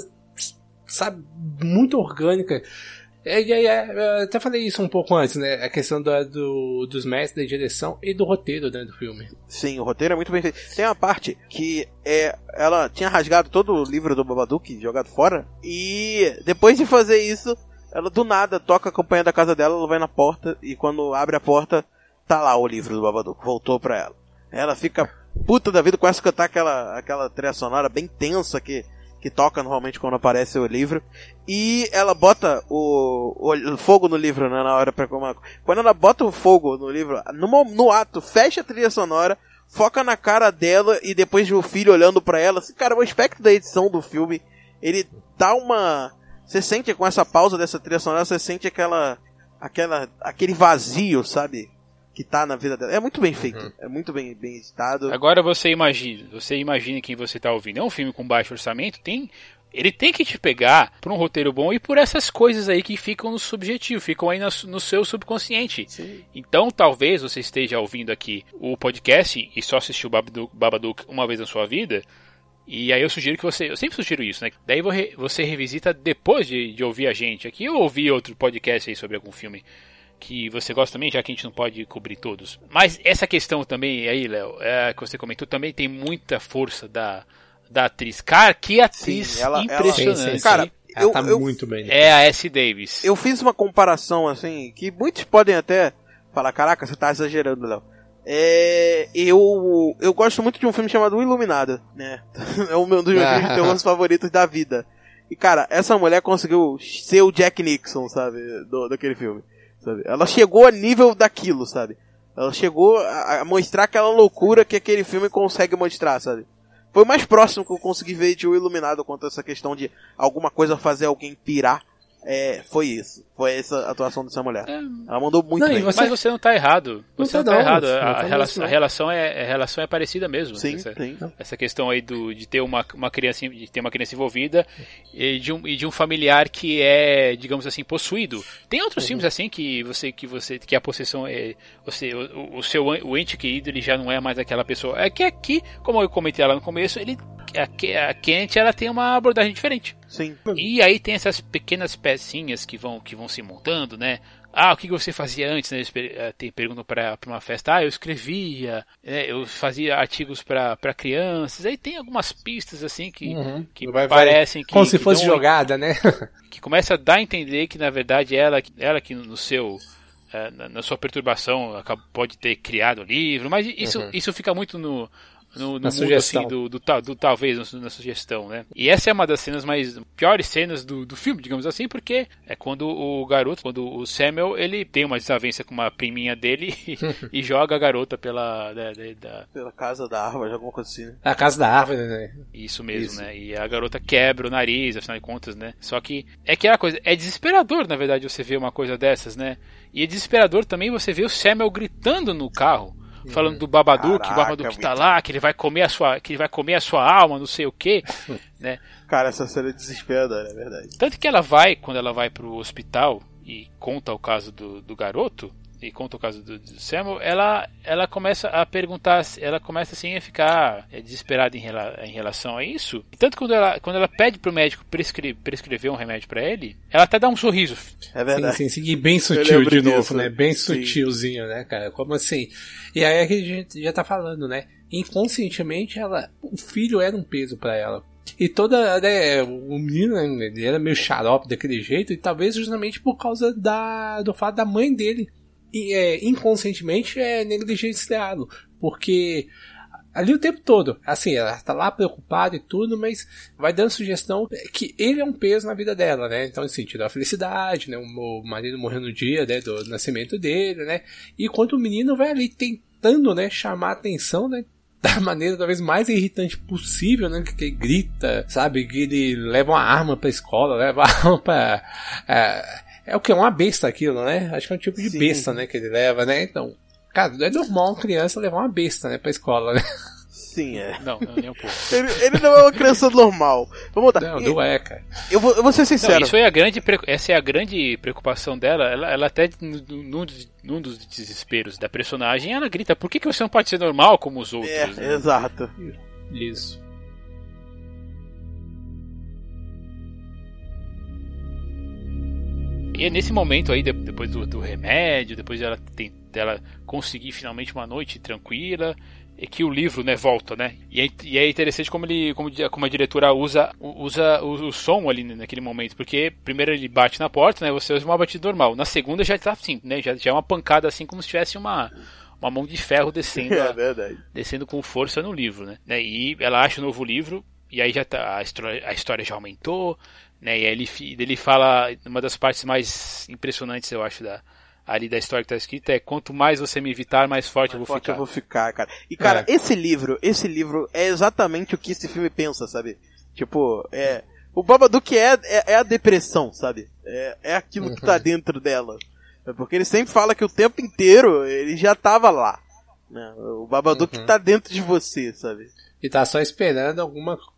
sabe, muito orgânica. É, é, é, eu até falei isso um pouco antes, né? A questão do, do, dos mestres da direção e do roteiro, né, do filme. Sim, o roteiro é muito bem feito. Tem uma parte que é, ela tinha rasgado todo o livro do Babadook, jogado fora. E depois de fazer isso... Ela do nada toca a campanha da casa dela, ela vai na porta e quando abre a porta, tá lá o livro do Babadook, voltou pra ela. Ela fica puta da vida, começa a cantar aquela, aquela trilha sonora bem tensa que, que toca normalmente quando aparece o livro. E ela bota o, o fogo no livro, né, na hora pra comer. Quando ela bota o fogo no livro, no, no ato, fecha a trilha sonora, foca na cara dela e depois o filho olhando pra ela. Assim, cara, o aspecto da edição do filme, ele dá uma... Você sente com essa pausa dessa trilha sonora, você sente aquela, aquela, aquele vazio, sabe? Que tá na vida dela. É muito bem feito. Uhum. É muito bem, bem editado. Agora você imagina, você imagina quem você tá ouvindo. É um filme com baixo orçamento, tem, ele tem que te pegar por um roteiro bom e por essas coisas aí que ficam no subjetivo, ficam aí no, no seu subconsciente. Sim. Então talvez você esteja ouvindo aqui o podcast e só assistiu o Babadook, Babadook uma vez na sua vida. E aí eu sugiro que você... Eu sempre sugiro isso, né? Daí você revisita depois de, de ouvir a gente aqui, ou ouvir outro podcast aí sobre algum filme que você gosta também, já que a gente não pode cobrir todos. Mas essa questão também aí, Léo, é, que você comentou, também tem muita força da, da atriz. Cara, que atriz Sim, ela, impressionante. Ela, sim, sim, cara, ela eu, tá eu, muito bem. É a Essie Davis. Eu fiz uma comparação, assim, que muitos podem até falar, caraca, você tá exagerando, Léo. É, eu, eu gosto muito de um filme chamado O Iluminado, né? É um dos meus filmes de terror favoritos da vida. E cara, essa mulher conseguiu ser o Jack Nixon, sabe? Do, daquele filme, sabe? Ela chegou a nível daquilo, sabe? Ela chegou a, a mostrar aquela loucura que aquele filme consegue mostrar, sabe? Foi o mais próximo que eu consegui ver de O Iluminado quanto a essa questão de alguma coisa fazer alguém pirar. É, foi isso. Foi essa atuação dessa mulher. É. Ela mandou muito não, bem. Você... Mas você não tá errado. Você não, não tá, não, errado. Não, a, a, relação, a, relação é, a relação é parecida mesmo. Sim, essa, sim. Essa questão aí do, de ter uma, uma criança, de ter uma criança envolvida e de, um, e de um familiar que é, digamos assim, possuído. Tem outros uhum. filmes assim que você, que você, que a possessão é, você, o, o seu, o ente querido, ele já não é mais aquela pessoa. É que aqui, como eu comentei lá no começo, ele a, a Kent, ela tem uma abordagem diferente. Sim. E aí tem essas pequenas pecinhas que vão, que vão se montando, né? Ah, o que você fazia antes, né? Eles perguntam pra, pra uma festa. Ah, eu escrevia, né? Eu fazia artigos pra, pra crianças. Aí tem algumas pistas, assim, que, uhum. que vai, parecem vai, que... Como se que fosse dão, jogada, né? Que começa a dar a entender que, na verdade, ela, ela que no seu... Na, na sua perturbação pode ter criado o livro. Mas isso, uhum. isso fica muito no... No, no na mundo, sugestão. Assim, do, do, do, do talvez na sugestão, né? E essa é uma das cenas mais piores cenas do, do filme, digamos assim, porque é quando o garoto, quando o Samuel, ele tem uma desavença com uma priminha dele e, e joga a garota pela da, da, da... pela casa da árvore, alguma coisa assim, né? A casa da árvore, né? Isso mesmo, Isso. né? E a garota quebra o nariz, afinal de contas, né? Só que é aquela coisa, é desesperador, na verdade, você ver uma coisa dessas, né? E é desesperador também você ver o Samuel gritando no carro. Falando do Babadook, Caraca, o Babadook tá lá, que ele vai comer a sua, que ele vai comer a sua alma, não sei o que, né? Cara, essa cena é desesperadora, é verdade. Tanto que ela vai, quando ela vai pro hospital e conta o caso do, do garoto, e conta o caso do, do Samuel, ela, ela começa a perguntar, ela começa assim a ficar desesperada em, rela, em relação a isso. E tanto quando ela, quando ela pede pro médico prescrever, prescrever um remédio pra ele, ela até dá um sorriso. É verdade. Sim, sim, sim. E bem sutil de novo, disso, né? Bem sim. sutilzinho, né, cara? Como assim? E aí é que a gente já tá falando, né? Inconscientemente, ela, o filho era um peso pra ela. E toda, né, o menino, né, ele era meio xarope daquele jeito, e talvez justamente por causa da, do fato da mãe dele. E, é, inconscientemente é negligenciado, porque ali o tempo todo, assim, ela tá lá preocupada e tudo, mas vai dando sugestão que ele é um peso na vida dela, né? Então, em sentido da felicidade, né? O marido morreu no dia, né, do nascimento dele, né? E enquanto o menino vai ali tentando, né, chamar a atenção, né, da maneira talvez mais irritante possível, né? Que, que ele grita, sabe? Que ele leva uma arma pra escola, leva uma arma pra... É, é o que? Uma besta aquilo, né? Acho que é um tipo de Sim. besta, né? Que ele leva, né? Então, cara, não é normal uma criança levar uma besta, né? Pra escola, né? Sim, é. Não, não, nem um pouco. Ele, ele não é uma criança normal. Vamos voltar. Não, não é, cara. Eu vou, eu vou ser sincero. Não, isso é a grande, essa é a grande preocupação dela. Ela, ela até, num, num dos desesperos da personagem, ela grita, por que, que você não pode ser normal como os outros? É, né? Exato. Isso. E é nesse momento aí, depois do, do remédio, depois dela, tem, dela conseguir finalmente uma noite tranquila, é que o livro, né, volta, né? E é, e é interessante como ele, como, como a diretora usa, usa o, o som ali naquele momento, porque primeiro ele bate na porta, né? Você usa uma batida normal. Na segunda já tá assim, né? Já, já é uma pancada assim, como se tivesse uma, uma mão de ferro descendo, é verdade. descendo com força no livro, né? E ela acha o novo livro e aí já tá, a história, a história já aumentou, né? E aí ele, ele fala, uma das partes mais impressionantes, eu acho, da ali da história que tá escrita é: quanto mais você me evitar, mais forte mais eu vou forte ficar. eu vou ficar, cara. E, cara, é. esse livro, esse livro é exatamente o que esse filme pensa, sabe? Tipo, é... O Babadook é, é, é a depressão, sabe? É, é aquilo uhum. que tá dentro dela. É porque ele sempre fala que o tempo inteiro ele já tava lá. Né? O Babadook uhum. tá dentro de você, sabe? E tá só esperando alguma coisa,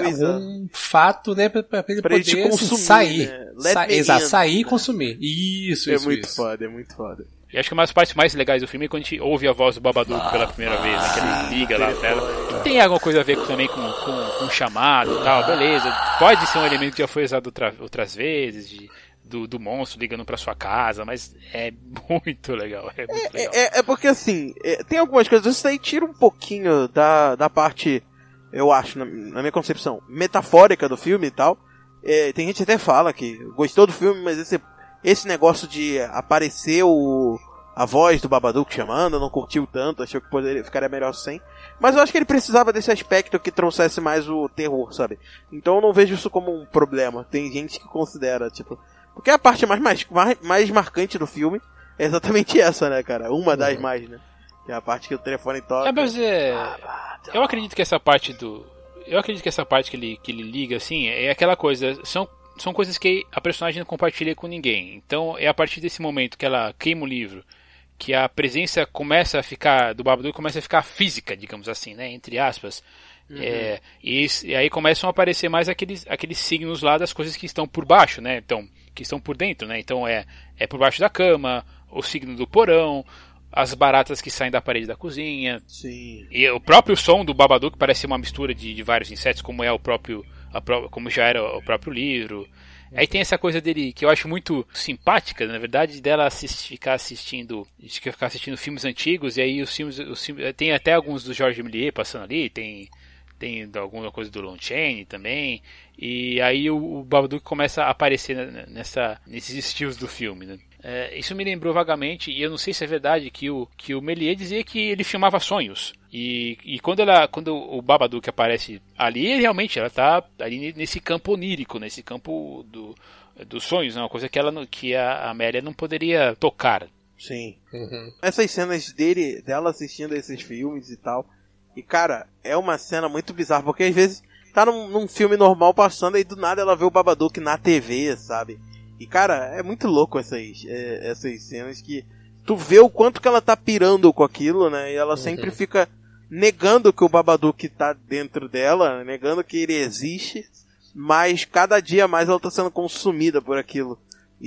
algum fato, né, pra, pra ele pra poder ele consumir, sair. Né? Sa exato, sair e consumir. Isso, é isso, muito isso. foda, é muito foda. E acho que uma das partes mais legais do filme é quando a gente ouve a voz do Babadook ah, pela primeira vez, né, que ele liga lá pra ela. Tem alguma coisa a ver com, também com, com, com chamado e tal, beleza. Pode ser um elemento que já foi usado outra, outras vezes, de, do, do monstro ligando pra sua casa, mas é muito legal. É, muito é, legal. é, é porque assim, é, tem algumas coisas, isso aí tira um pouquinho da, da parte, eu acho, na, na minha concepção, metafórica do filme e tal. É, tem gente que até fala que gostou do filme, mas esse... Esse negócio de aparecer o, a voz do Babadook chamando, não curtiu tanto, achou que poderia, ficaria melhor sem. Mas eu acho que ele precisava desse aspecto que trouxesse mais o terror, sabe? Então eu não vejo isso como um problema. Tem gente que considera, tipo... Porque a parte mais, mais, mais, mais marcante do filme é exatamente essa, né, cara? Uma das uhum. mais, né? Que é a parte que o telefone toca. É, mas é... Eu acredito que essa parte do... Eu acredito que essa parte que ele, que ele liga, assim, é aquela coisa... São... São coisas que a personagem não compartilha com ninguém. Então é a partir desse momento que ela queima o livro, que a presença começa a ficar, do Babadook começa a ficar física, digamos assim, né? Entre aspas. Uhum. É, e, e aí começam a aparecer mais aqueles, aqueles signos lá das coisas que estão por baixo, né? Então, que estão por dentro, né? Então é, é por baixo da cama, o signo do porão, as baratas que saem da parede da cozinha. Sim. E o próprio som do Babadook parece uma mistura de, de vários insetos, como é o próprio... como já era o próprio livro. Aí tem essa coisa dele que eu acho muito simpática, na verdade, dela assist, ficar assistindo ficar assistindo filmes antigos, e aí os filmes, os filmes tem até alguns do Georges Méliès passando ali, tem, tem alguma coisa do Lon Chaney também, e aí o, o Babadook começa a aparecer nessa, nesses estilos do filme, né? É, isso me lembrou vagamente, e eu não sei se é verdade, que o, que o Méliès dizia que ele filmava sonhos. E, e quando, ela, quando o Babadook aparece ali, realmente ela está ali nesse campo onírico, nesse campo do, dos sonhos, né? Uma coisa que, ela, que a Amélia não poderia tocar. Sim. Uhum. Essas cenas dele, dela assistindo esses filmes e tal. E cara, é uma cena muito bizarra, porque às vezes tá num, num filme normal passando e do nada ela vê o Babadook na T V, sabe? E cara, é muito louco essas, é, essas cenas que tu vê o quanto que ela tá pirando com aquilo, né? E ela uhum. sempre fica negando que o Babadook tá dentro dela, negando que ele existe, mas cada dia mais ela tá sendo consumida por aquilo.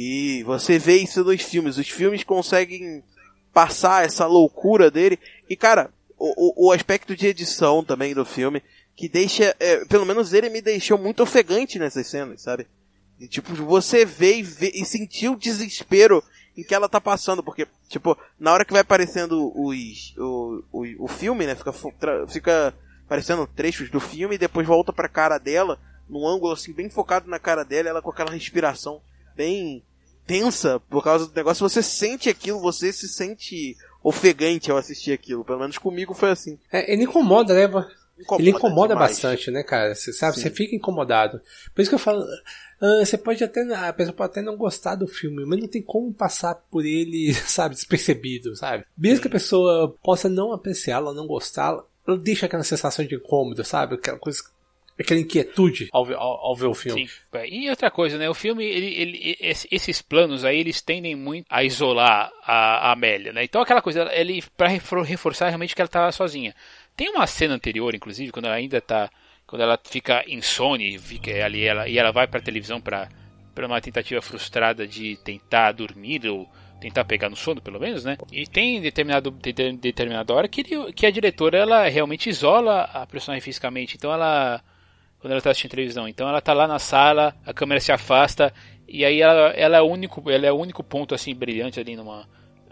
E você vê isso nos filmes. Os filmes conseguem passar essa loucura dele. E cara, o, o, o aspecto de edição também do filme, que deixa, é, pelo menos ele me deixou muito ofegante nessas cenas, sabe? E, tipo, você vê e, vê e sentir o desespero em que ela tá passando, porque, tipo, na hora que vai aparecendo os, o, o, o filme, né, fica, fica aparecendo trechos do filme e depois volta pra cara dela, num ângulo, assim, bem focado na cara dela, ela com aquela respiração bem tensa por causa do negócio, você sente aquilo, você se sente ofegante ao assistir aquilo, pelo menos comigo foi assim. É, ele incomoda, né? Incomoda ele incomoda demais. Bastante, né, cara? Você sabe, Sim. Você fica incomodado. Por isso que eu falo, ah, você pode até, a pessoa pode até não gostar do filme, mas não tem como passar por ele, sabe, despercebido, sabe? Mesmo Sim. que a pessoa possa não apreciá-lo, não gostá-lo, ela deixa aquela sensação de incômodo, sabe? Aquela coisa, aquela inquietude ao ver, ao, ao ver o filme. Sim. E outra coisa, né? O filme, ele, ele, esses planos aí, eles tendem muito a isolar a, a Amélia, né? Então aquela coisa, ele para reforçar realmente que ela estava sozinha. Tem uma cena anterior, inclusive, quando ela ainda tá, quando ela fica insone, fica ali, ela, e ela vai para a televisão para para uma tentativa frustrada de tentar dormir ou tentar pegar no sono, pelo menos, né? E tem determinado, de, determinada hora que, ele, que a diretora, ela realmente isola a personagem fisicamente. Então ela, quando ela tá assistindo televisão, então ela tá lá na sala, a câmera se afasta, e aí ela, ela, é, o único, ela é o único ponto, assim, brilhante ali numa...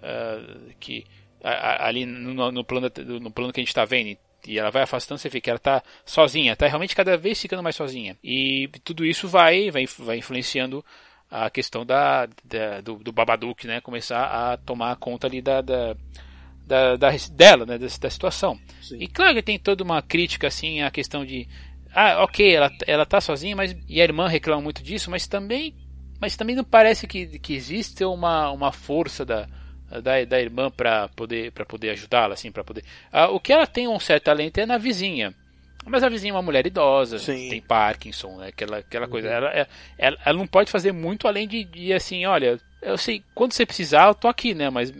Uh, que, a, ali no, no, plano, no plano que a gente tá vendo. E ela vai afastando, você vê que ela tá sozinha, tá realmente cada vez ficando mais sozinha. E tudo isso vai, vai, vai influenciando a questão da, da, do, do Babadook, né? Começar a tomar conta ali da, da, da, da dela, né? Da, da situação. Sim. E claro que tem toda uma crítica, assim, a questão de... Ah, ok, ela, ela tá sozinha, mas e a irmã reclama muito disso, mas também, mas também não parece que, que existe uma, uma força da... Da, da irmã para poder, pra poder ajudá-la, assim, para poder... Ah, o que ela tem um certo talento é na vizinha. Mas a vizinha é uma mulher idosa, Sim. tem Parkinson, né? Aquela, aquela uhum. coisa. Ela, ela, ela não pode fazer muito além de, de, assim, olha, eu sei, quando você precisar, eu tô aqui, né? Mas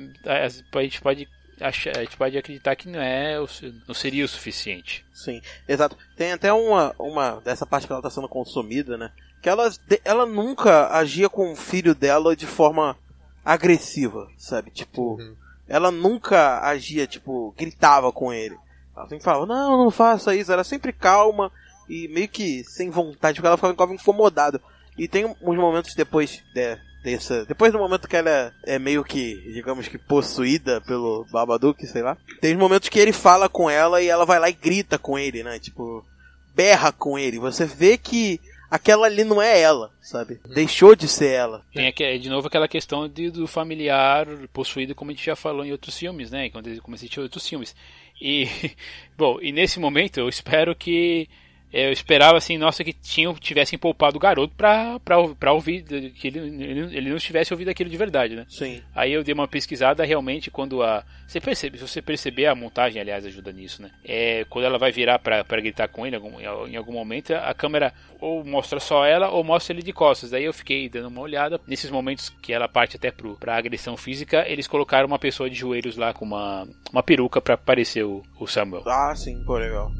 a gente pode achar, a gente pode acreditar que não é, não seria o suficiente. Sim, exato. Tem até uma, uma dessa parte que ela tá sendo consumida, né? Que ela, ela nunca agia com o filho dela de forma agressiva, sabe? Tipo, uhum. ela nunca agia, tipo, gritava com ele. Ela sempre falava, não, não faça isso. Era sempre calma e meio que sem vontade, porque ela ficava incomodada. E tem uns momentos depois de, dessa... Depois do momento que ela é, é meio que, digamos que, possuída pelo Babadook, sei lá. Tem uns momentos que ele fala com ela e ela vai lá e grita com ele, né? Tipo, berra com ele. Você vê que aquela ali não é ela, sabe? Deixou de ser ela. Tem aqui, de novo aquela questão de, do familiar possuído, como a gente já falou em outros filmes, né? Quando ele começou a assistir outros filmes. E, bom, e nesse momento eu espero que... Eu esperava assim, nossa, que tinham, tivessem poupado o garoto pra, pra, pra ouvir, que ele, ele, ele não tivesse ouvido aquilo de verdade, né? Sim. Aí eu dei uma pesquisada, realmente, quando a... Você percebe, se você perceber, a montagem, aliás, ajuda nisso, né? É, quando ela vai virar pra, pra gritar com ele, em algum momento, a câmera ou mostra só ela, ou mostra ele de costas. Daí eu fiquei dando uma olhada. Nesses momentos que ela parte até pro, pra agressão física, eles colocaram uma pessoa de joelhos lá com uma, uma peruca pra parecer o, o Samuel. Ah, sim, pô, legal.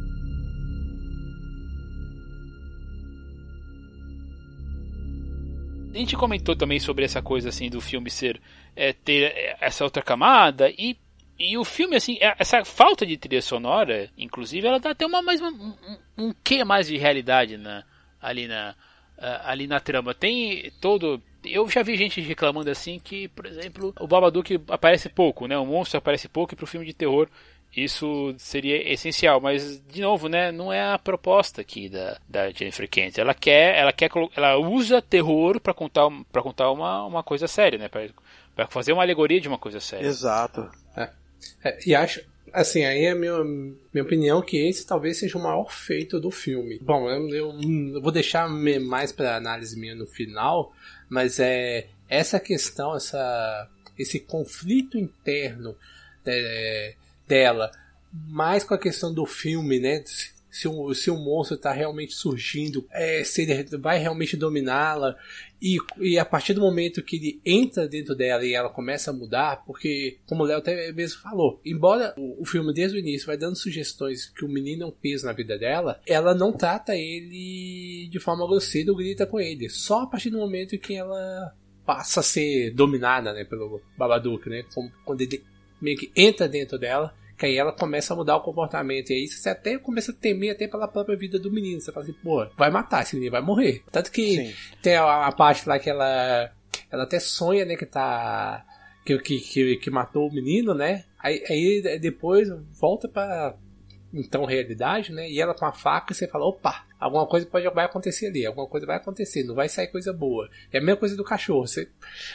A gente comentou também sobre essa coisa assim do filme ser é, ter essa outra camada e, e o filme assim, essa falta de trilha sonora, inclusive, ela dá até uma mais um, um, um quê mais de realidade na, ali na uh, ali na trama. Tem todo, eu já vi gente reclamando assim que, por exemplo, o Babadook aparece pouco, né? O monstro aparece pouco e pro filme de terror isso seria essencial, mas de novo, né, não é a proposta aqui da, da Jennifer Kent. Ela quer, ela quer, ela usa terror para contar, para contar uma, uma coisa séria, né, para fazer uma alegoria de uma coisa séria. Exato. É. É, e acho, assim, aí é a minha, minha opinião que esse talvez seja o maior feito do filme. Bom, eu, eu, eu vou deixar mais para análise minha no final, mas é essa questão, essa, esse conflito interno é, dela, mais com a questão do filme, né? Se o, se o monstro está realmente surgindo, é, se ele vai realmente dominá-la, e, e a partir do momento que ele entra dentro dela e ela começa a mudar, porque, como o Léo até mesmo falou, embora o, o filme desde o início vai dando sugestões que o menino é um peso na vida dela, ela não trata ele de forma grosseira ou grita com ele, só a partir do momento em que ela passa a ser dominada, né, pelo Babadook, né? Como, quando ele meio que entra dentro dela, que aí ela começa a mudar o comportamento, e aí você até começa a temer até pela própria vida do menino. Você fala assim, pô, vai matar, esse menino vai morrer. Tanto que Sim. tem a, a parte lá que ela ela até sonha, né, que tá que, que, que, que matou o menino, né, aí, aí depois volta pra então realidade, né, e ela com a faca, você fala, opa, alguma coisa pode, vai acontecer ali, alguma coisa vai acontecer, não vai sair coisa boa. É a mesma coisa do cachorro, você...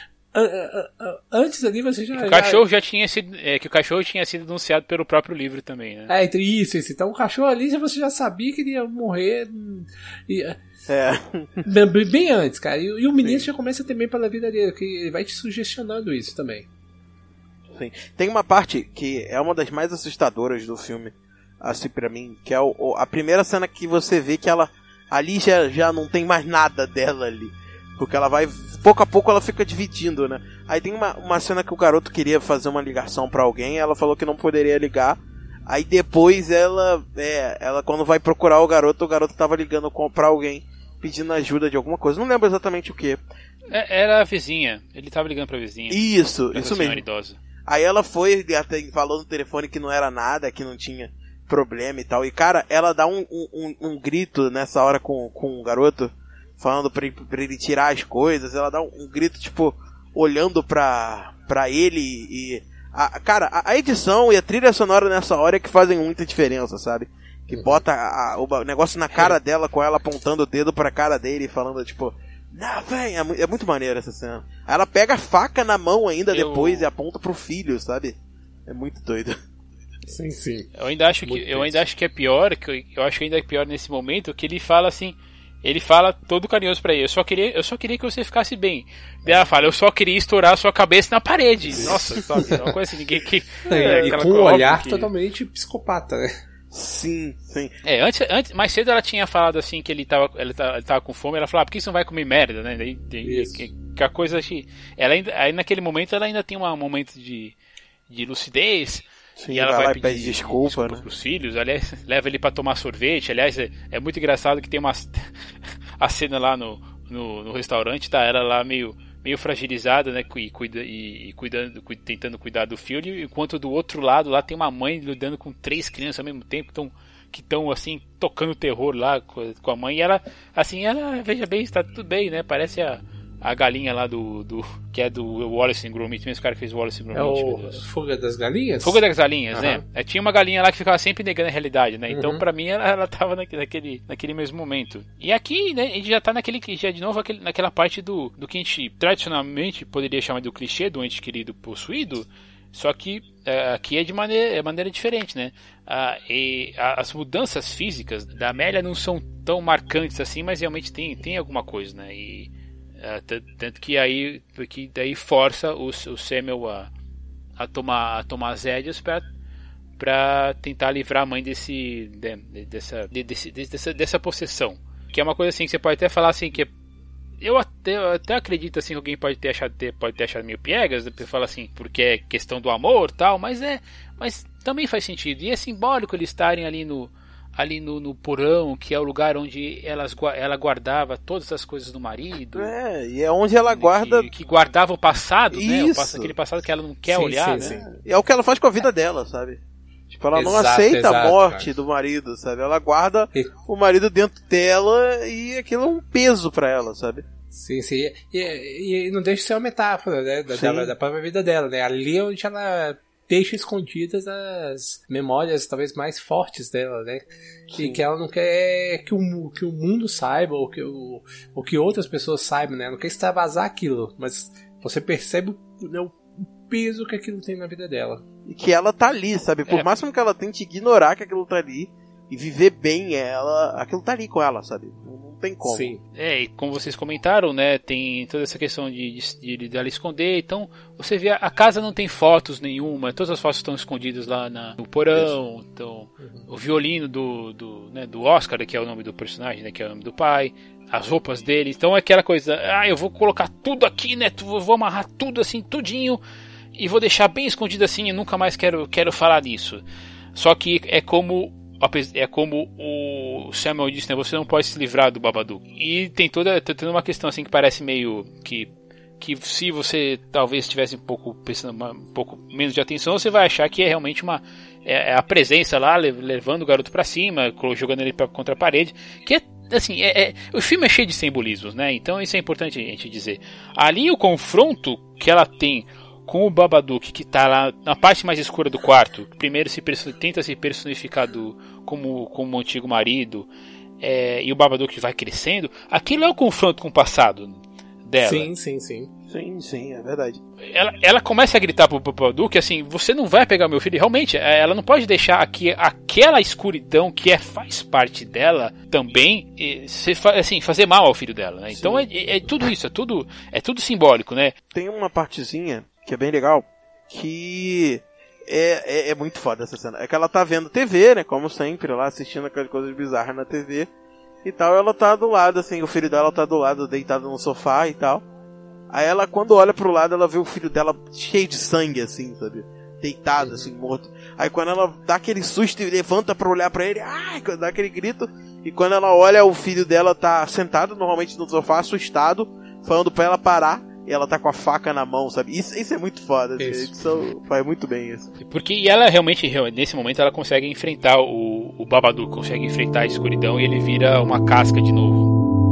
Antes ali você já... Que o cachorro já, já tinha sido... É, que o cachorro tinha sido denunciado pelo próprio livro também, né? É, isso, isso. Então o cachorro ali você já sabia que ele ia morrer... E, é. Bem, bem antes, cara. E, e o menino Sim. já começa a temer pela vida dele, que ele vai te sugestionando isso também. Sim. Tem uma parte que é uma das mais assustadoras do filme. assim pra mim, que é o, o, a primeira cena que você vê que ela ali já, já não tem mais nada dela ali, porque ela vai, pouco a pouco ela fica dividindo, né? Aí tem uma, uma cena que o garoto queria fazer uma ligação pra alguém, ela falou que não poderia ligar, aí depois ela, é, ela quando vai procurar o garoto, o garoto tava ligando com, pra alguém, pedindo ajuda de alguma coisa, não lembro exatamente o que. Era a vizinha, ele tava ligando pra vizinha. Isso, isso mesmo. Idosa. Aí ela foi, até falou no telefone que não era nada, que não tinha problema e tal. E cara, ela dá um, um, um grito nessa hora com, com o garoto, falando pra ele, pra ele tirar as coisas. Ela dá um, um grito, tipo, olhando pra, pra ele e... A, cara, a, a edição e a trilha sonora nessa hora é que fazem muita diferença, sabe? Que bota a, a, o negócio na cara dela, com ela apontando o dedo pra cara dele e falando, tipo... Não, véi, é, é muito maneiro essa cena. Aí ela pega a faca na mão ainda eu... depois e aponta pro filho, sabe? É muito doido. Sim, sim. Eu ainda acho que, eu ainda acho que é pior, que eu, eu acho que ainda é pior nesse momento, que ele fala assim, ele fala todo carinhoso pra ele, eu só queria, eu só queria que você ficasse bem. Daí ela fala, eu só queria estourar a sua cabeça na parede. Nossa, sabe? É uma coisa assim, ninguém que... É, e com um olhar que... totalmente psicopata, né? Sim, sim. É, antes, antes, mais cedo ela tinha falado assim que ele tava, ele tava, ele tava com fome, ela falou, ah, por que você não vai comer merda, né? Daí, daí, que, que a coisa que... Ela ainda, aí naquele momento ela ainda tem um momento de, de lucidez. Sim, e ela vai, vai pedir desculpa, desculpa né? pros filhos, aliás, leva ele pra tomar sorvete, aliás, é, é muito engraçado que tem uma a cena lá no, no, no restaurante, tá, ela lá meio, meio fragilizada, né, e, cuida, e, e cuidando, tentando cuidar do filho, enquanto do outro lado lá tem uma mãe lidando com três crianças ao mesmo tempo, tão, que estão assim, tocando terror lá com a mãe, e ela, assim, ela, veja bem, está tudo bem, né, parece a A galinha lá do, do... que é do Wallace and Gromit, mesmo cara que fez o Wallace and Gromit. É o Fuga das Galinhas? Fuga das Galinhas, uhum. né? É, tinha uma galinha lá que ficava sempre negando a realidade, né? Então, uhum. pra mim, ela, ela tava naquele, naquele mesmo momento. E aqui, né, a gente já tá naquele... Já de novo aquele, naquela parte do, do que a gente tradicionalmente poderia chamar do clichê do ente querido possuído, só que é, aqui é de maneira, é maneira diferente, né? Ah, e a, as mudanças físicas da Amélia não são tão marcantes assim, mas realmente tem, tem alguma coisa, né? E... Uh, tanto que aí que daí força o, o Samuel a, a, tomar, a tomar as rédeas para para tentar livrar a mãe desse, de, dessa, de, desse, dessa, dessa possessão, que é uma coisa assim que você pode até falar assim, que eu até, eu até acredito assim que alguém pode ter achado, ter, pode ter achado meio piegas, depois fala assim, porque é questão do amor tal, mas é, mas também faz sentido, e é simbólico eles estarem ali no ali no, no porão, que é o lugar onde elas, ela guardava todas as coisas do marido. É, e é onde ela guarda... Que, que guardava o passado, Isso. né? O passado, aquele passado que ela não quer sim, olhar, sim, né? sim. E é o que ela faz com a vida dela, sabe? Tipo, ela Exato, não aceita exato, a morte cara. do marido, sabe? Ela guarda E... o marido dentro dela e aquilo é um peso pra ela, sabe? Sim, sim. E, e não deixa de ser uma metáfora, né? Da, da, da própria vida dela, né? Ali é onde ela... deixa escondidas as memórias talvez mais fortes dela, né? E que ela não quer que o, que o mundo saiba, ou que, o, ou que outras pessoas saibam, né? Ela não quer extravasar aquilo, mas você percebe, né, o peso que aquilo tem na vida dela. E que ela tá ali, sabe? Por é. máximo que ela tente ignorar que aquilo tá ali e viver bem ela, aquilo tá ali com ela, sabe? Não tem como. Sim. É, e como vocês comentaram, né, tem toda essa questão de, de, de dela esconder, então você vê, a casa não tem fotos nenhuma, todas as fotos estão escondidas lá na, no porão, isso. Então, uhum. O violino do, do, né, do Oscar, que é o nome do personagem, né, que é o nome do pai, as roupas dele, então é aquela coisa, ah, eu vou colocar tudo aqui, né, vou amarrar tudo assim, tudinho, e vou deixar bem escondido assim, e nunca mais quero, quero falar nisso. Só que é como... é como o Samuel disse, né? Você não pode se livrar do Babadook. E tem toda, toda uma questão assim que parece meio que, que se você talvez tivesse um pouco, pensando, um pouco menos de atenção, você vai achar que é realmente uma é, é a presença lá levando o garoto pra cima, jogando ele pra, contra a parede, que é assim, é, é, o filme é cheio de simbolismos, né? Então isso é importante a gente dizer. Ali o confronto que ela tem com o Babadook, que está lá na parte mais escura do quarto, primeiro se tenta se personificar do, como, como o antigo marido, é, e o Babadook vai crescendo, aquilo é o confronto com o passado dela. Sim, sim, sim. Sim, sim, é verdade. Ela, ela começa a gritar pro Babadook assim, você não vai pegar meu filho, realmente, ela não pode deixar aqui, aquela escuridão que é, faz parte dela também, e, se, assim, fazer mal ao filho dela, né? Então é, é, é tudo isso, é tudo, é tudo simbólico, né? Tem uma partezinha que é bem legal, que É, é, é muito foda essa cena. É que ela tá vendo T V, né? Como sempre, lá assistindo aquelas coisas bizarras na T V e tal. Ela tá do lado, assim, o filho dela tá do lado, deitado no sofá e tal. Aí ela, quando olha pro lado, ela vê o filho dela cheio de sangue, assim, sabe? Deitado, assim, morto. Aí quando ela dá aquele susto e levanta pra olhar pra ele, ai, dá aquele grito. E quando ela olha, o filho dela tá sentado normalmente no sofá, assustado, falando pra ela parar. E ela tá com a faca na mão, sabe? Isso, isso é muito foda. Isso. A edição faz muito bem isso. Porque e ela realmente, nesse momento, ela consegue enfrentar o, o Babadook, consegue enfrentar a escuridão e ele vira uma casca de novo.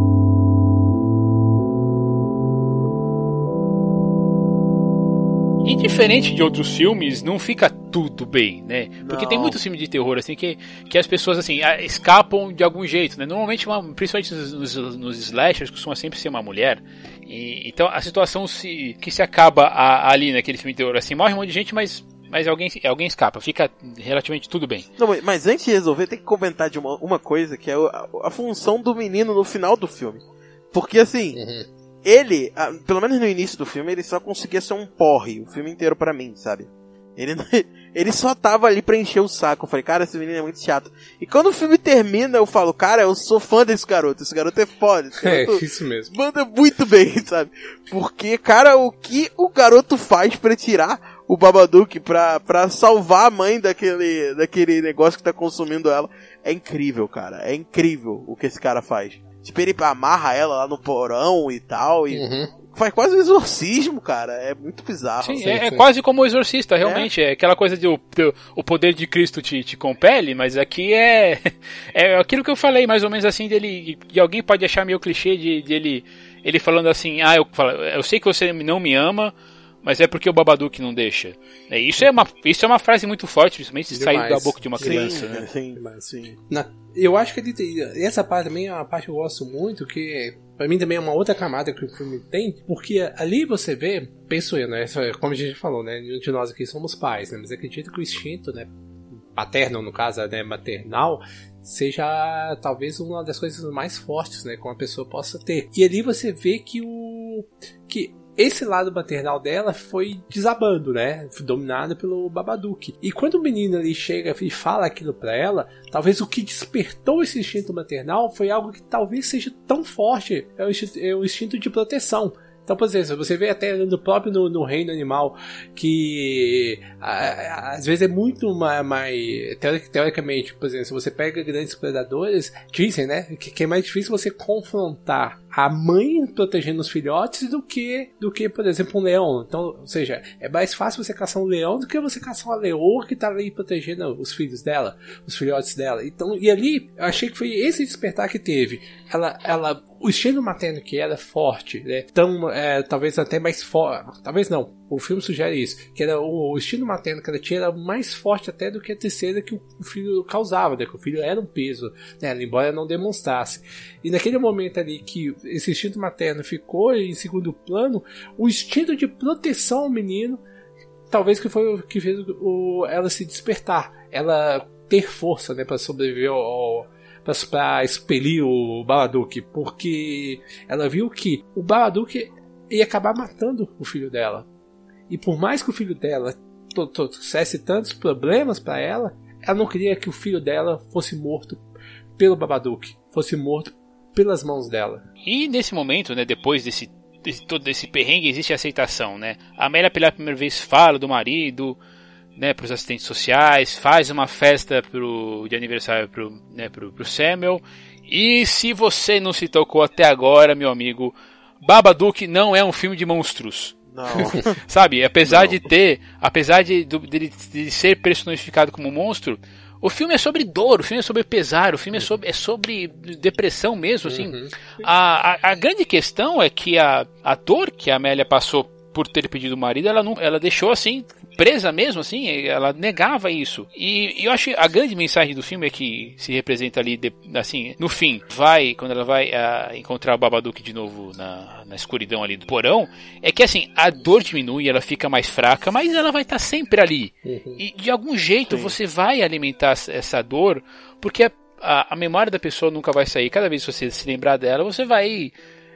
E diferente de outros filmes, não fica tudo bem, né? Porque não. Tem muitos filmes de terror, assim, que, que as pessoas, assim, escapam de algum jeito, né? Normalmente, uma, principalmente nos, nos slashers, costuma sempre ser uma mulher. E, então, a situação se, que se acaba a, ali naquele filme de terror, assim, morre um monte de gente, mas, mas alguém, alguém escapa. Fica relativamente tudo bem. Não, mas antes de resolver, tem que comentar de uma, uma coisa, que é a, a função do menino no final do filme. Porque, assim... Uhum. Ele, pelo menos no início do filme, ele só conseguia ser um porre o filme inteiro pra mim, sabe? Ele, ele só tava ali pra encher o saco. Eu falei, cara, esse menino é muito chato. E quando o filme termina, eu falo, cara, eu sou fã desse garoto. Esse garoto é foda. Esse garoto é, isso mesmo. Manda muito bem, sabe? Porque, cara, o que o garoto faz pra tirar o Babadook, pra, pra salvar a mãe daquele, daquele negócio que tá consumindo ela, é incrível, cara. É incrível o que esse cara faz. Tipo, ele amarra ela lá no porão e tal, e uhum. faz quase um exorcismo, cara. É muito bizarro. Sim, assim. é, é quase como o exorcista, realmente. É, é aquela coisa de o, de o poder de Cristo te, te compele, mas aqui é, é aquilo que eu falei, mais ou menos assim, dele, e alguém pode achar meio clichê de, de ele, ele falando assim, ah, eu, eu sei que você não me ama, mas é porque o Babadook não deixa. É, isso, é uma, isso é uma frase muito forte, principalmente se sair da boca de uma criança. Sim, né? sim, sim. Na, eu acho que ele tem, essa parte também é uma parte que eu gosto muito, que pra mim também é uma outra camada que o filme tem, porque ali você vê, penso eu, né, como a gente falou, né, de nós aqui somos pais, né, mas acredito que o instinto, né, paterno, no caso, né, maternal, seja talvez uma das coisas mais fortes, né, que uma pessoa possa ter. E ali você vê que o... que esse lado maternal dela foi desabando, né? Foi dominado pelo Babadook. E quando o menino ali chega e fala aquilo pra ela, talvez o que despertou esse instinto maternal foi algo que talvez seja tão forte, é o instinto, é o instinto de proteção. Então, por exemplo, você vê até no próprio no, no reino animal que a, a, às vezes é muito mais, mais teoricamente, por exemplo, se você pega grandes predadores, dizem, né, que, que é mais difícil você confrontar a mãe protegendo os filhotes do que, do que, por exemplo, um leão. Então, ou seja, é mais fácil você caçar um leão do que você caçar uma leoa que tá ali protegendo os filhos dela, os filhotes dela. Então, e ali, eu achei que foi esse despertar que teve. Ela, ela, o instinto materno que era forte, né? Então, é, talvez até mais forte, talvez não, o filme sugere isso, que era o, o instinto materno que ela tinha era mais forte até do que a tristeza que o, o filho causava, né? Que o filho era um peso, né? Embora não demonstrasse. E naquele momento ali que esse instinto materno ficou em segundo plano, o instinto de proteção ao menino, talvez que foi o que fez o, ela se despertar, ela ter força, né, para sobreviver ao, para expelir o Babadook, porque ela viu que o Babadook ia acabar matando o filho dela. E por mais que o filho dela trouxesse tantos problemas para ela, ela não queria que o filho dela fosse morto pelo Babadook, fosse morto pelas mãos dela. E nesse momento, né, depois desse, desse todo esse perrengue, existe a aceitação, né? A Amélia pela primeira vez fala do marido, né, para os assistentes sociais, faz uma festa pro, de aniversário pro, né, pro, pro Samuel. E se você não se tocou até agora, meu amigo, Babadook não é um filme de monstros. Não. Sabe, apesar não. de ter, apesar de, de, de ser personificado como um monstro, o filme é sobre dor, o filme é sobre pesar, o filme é sobre, é sobre depressão mesmo, assim. Uhum. A, a, a grande questão é que a, a dor que a Amélia passou por ter pedido o marido, ela, não, ela deixou assim, presa mesmo, assim, ela negava isso. E, e eu acho que a grande mensagem do filme é que se representa ali, de, assim, no fim, vai, quando ela vai uh, encontrar o Babadook de novo na, na escuridão ali do porão, é que assim, a dor diminui, ela fica mais fraca, mas ela vai estar sempre ali. Uhum. E de algum jeito Sim. você vai alimentar essa dor, porque a, a, a memória da pessoa nunca vai sair. Cada vez que você se lembrar dela, você vai...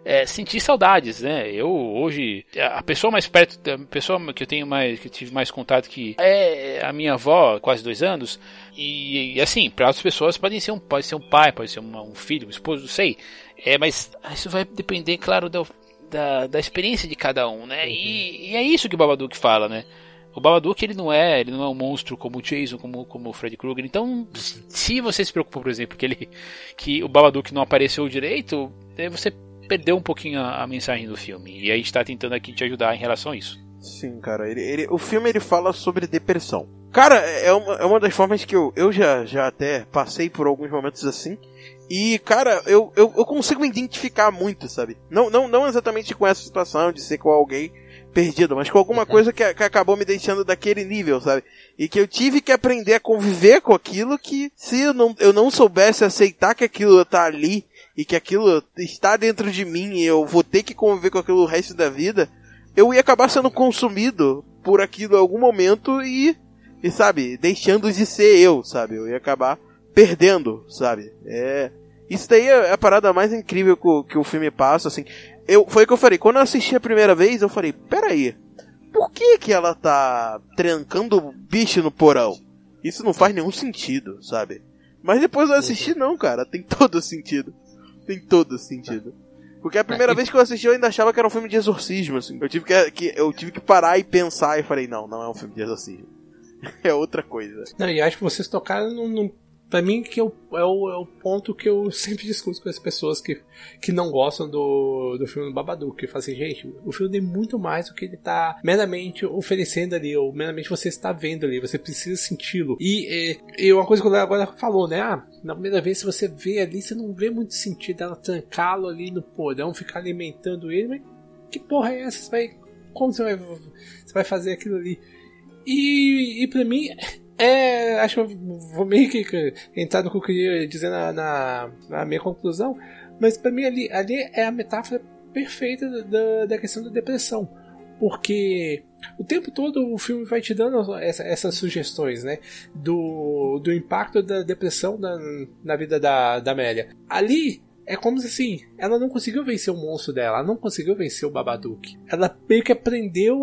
é, sentir saudades, né? Eu hoje, a pessoa mais perto, a pessoa que eu tenho mais, que eu tive mais contato que é a minha avó, quase dois anos, e, e assim, para outras pessoas podem ser um, pode ser um pai, pode ser um, um filho, um esposo, não sei, é, mas isso vai depender, claro, da, da, da experiência de cada um, né? Uhum. E, e é isso que o Babadook fala, né? O Babadook, ele não é, ele não é um monstro como o Jason, como, como o Freddy Krueger. Então, se você se preocupa, por exemplo, que, ele, que o Babadook não apareceu direito, você perdeu um pouquinho a, a mensagem do filme. E a gente tá tentando aqui te ajudar em relação a isso. Sim, cara. Ele, ele, o filme, ele fala sobre depressão. Cara, é uma, é uma das formas que eu, eu já, já até passei por alguns momentos assim. E, cara, eu, eu, eu consigo me identificar muito, sabe? Não, não, não exatamente com essa situação de ser com alguém perdido, mas com alguma coisa que, que acabou me deixando daquele nível, sabe? E que eu tive que aprender a conviver com aquilo, que se eu não, eu não soubesse aceitar que aquilo tá ali e que aquilo está dentro de mim e eu vou ter que conviver com aquilo o resto da vida, eu ia acabar sendo consumido por aquilo em algum momento e, e sabe, deixando de ser eu, sabe? Eu ia acabar perdendo, sabe? É, isso daí é a parada mais incrível que o, que o filme passa, assim. Eu, foi o que eu falei, quando eu assisti a primeira vez, eu falei, peraí, por que que ela tá trancando o bicho no porão? Isso não faz nenhum sentido, sabe? Mas depois eu assisti, não, cara, tem todo sentido. Tem todo sentido. Porque a primeira vez que eu assisti, eu ainda achava que era um filme de exorcismo, assim. Eu tive que, que, eu tive que parar e pensar e falei, não, não é um filme de exorcismo. É outra coisa. Não, e acho que vocês tocaram num... num... Pra mim, que é o, é, o, é o ponto que eu sempre discuto com as pessoas que, que não gostam do, do filme do Babadook. Que falam assim, gente, o filme tem muito mais do que ele tá meramente oferecendo ali, ou meramente você está vendo ali, você precisa senti-lo. E, e, e uma coisa que o Léo agora falou, né? Ah, na primeira vez, se você vê ali, você não vê muito sentido ela trancá-lo ali no porão, ficar alimentando ele, mas que porra é essa? Você vai, como você vai, você vai fazer aquilo ali? E, e pra mim... É, acho que eu vou meio que entrar no que eu queria dizer na, na, na minha conclusão, mas pra mim ali, ali é a metáfora perfeita da, da questão da depressão, porque o tempo todo o filme vai te dando essa, essas sugestões, né, do, do impacto da depressão na, na vida da, da Amélia. Ali é como se assim, ela não conseguiu vencer o monstro dela, ela não conseguiu vencer o Babadook, ela meio que aprendeu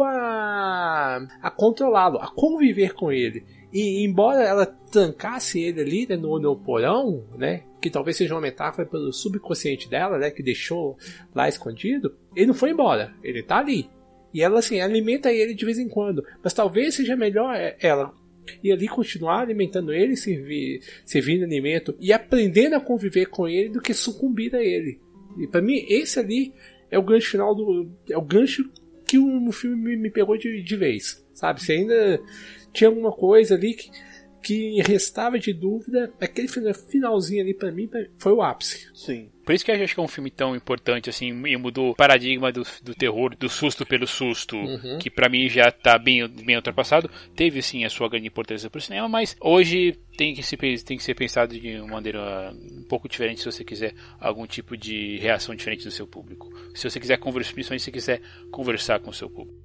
a, a controlá-lo, a conviver com ele. E embora ela trancasse ele ali, né, no, no porão, né, que talvez seja uma metáfora pelo subconsciente dela, né, que deixou lá escondido, ele não foi embora, ele tá ali. E ela assim, alimenta ele de vez em quando, mas talvez seja melhor ela ir ali continuar alimentando ele, servir, servindo alimento e aprendendo a conviver com ele do que sucumbir a ele. E pra mim esse ali é o gancho final do, é o gancho que o filme me, me pegou de, de vez, sabe? Você ainda tinha alguma coisa ali que, que restava de dúvida, aquele finalzinho ali pra mim foi o ápice. Sim. Por isso que eu acho que é um filme tão importante, assim, e mudou o paradigma do, do terror, do susto pelo susto, uhum. que pra mim já tá bem, bem ultrapassado. Teve, sim, a sua grande importância pro cinema, mas hoje tem que, se, tem que ser pensado de uma maneira um pouco diferente se você quiser algum tipo de reação diferente do seu público. Se você quiser conversar, principalmente se você quiser conversar com o seu público.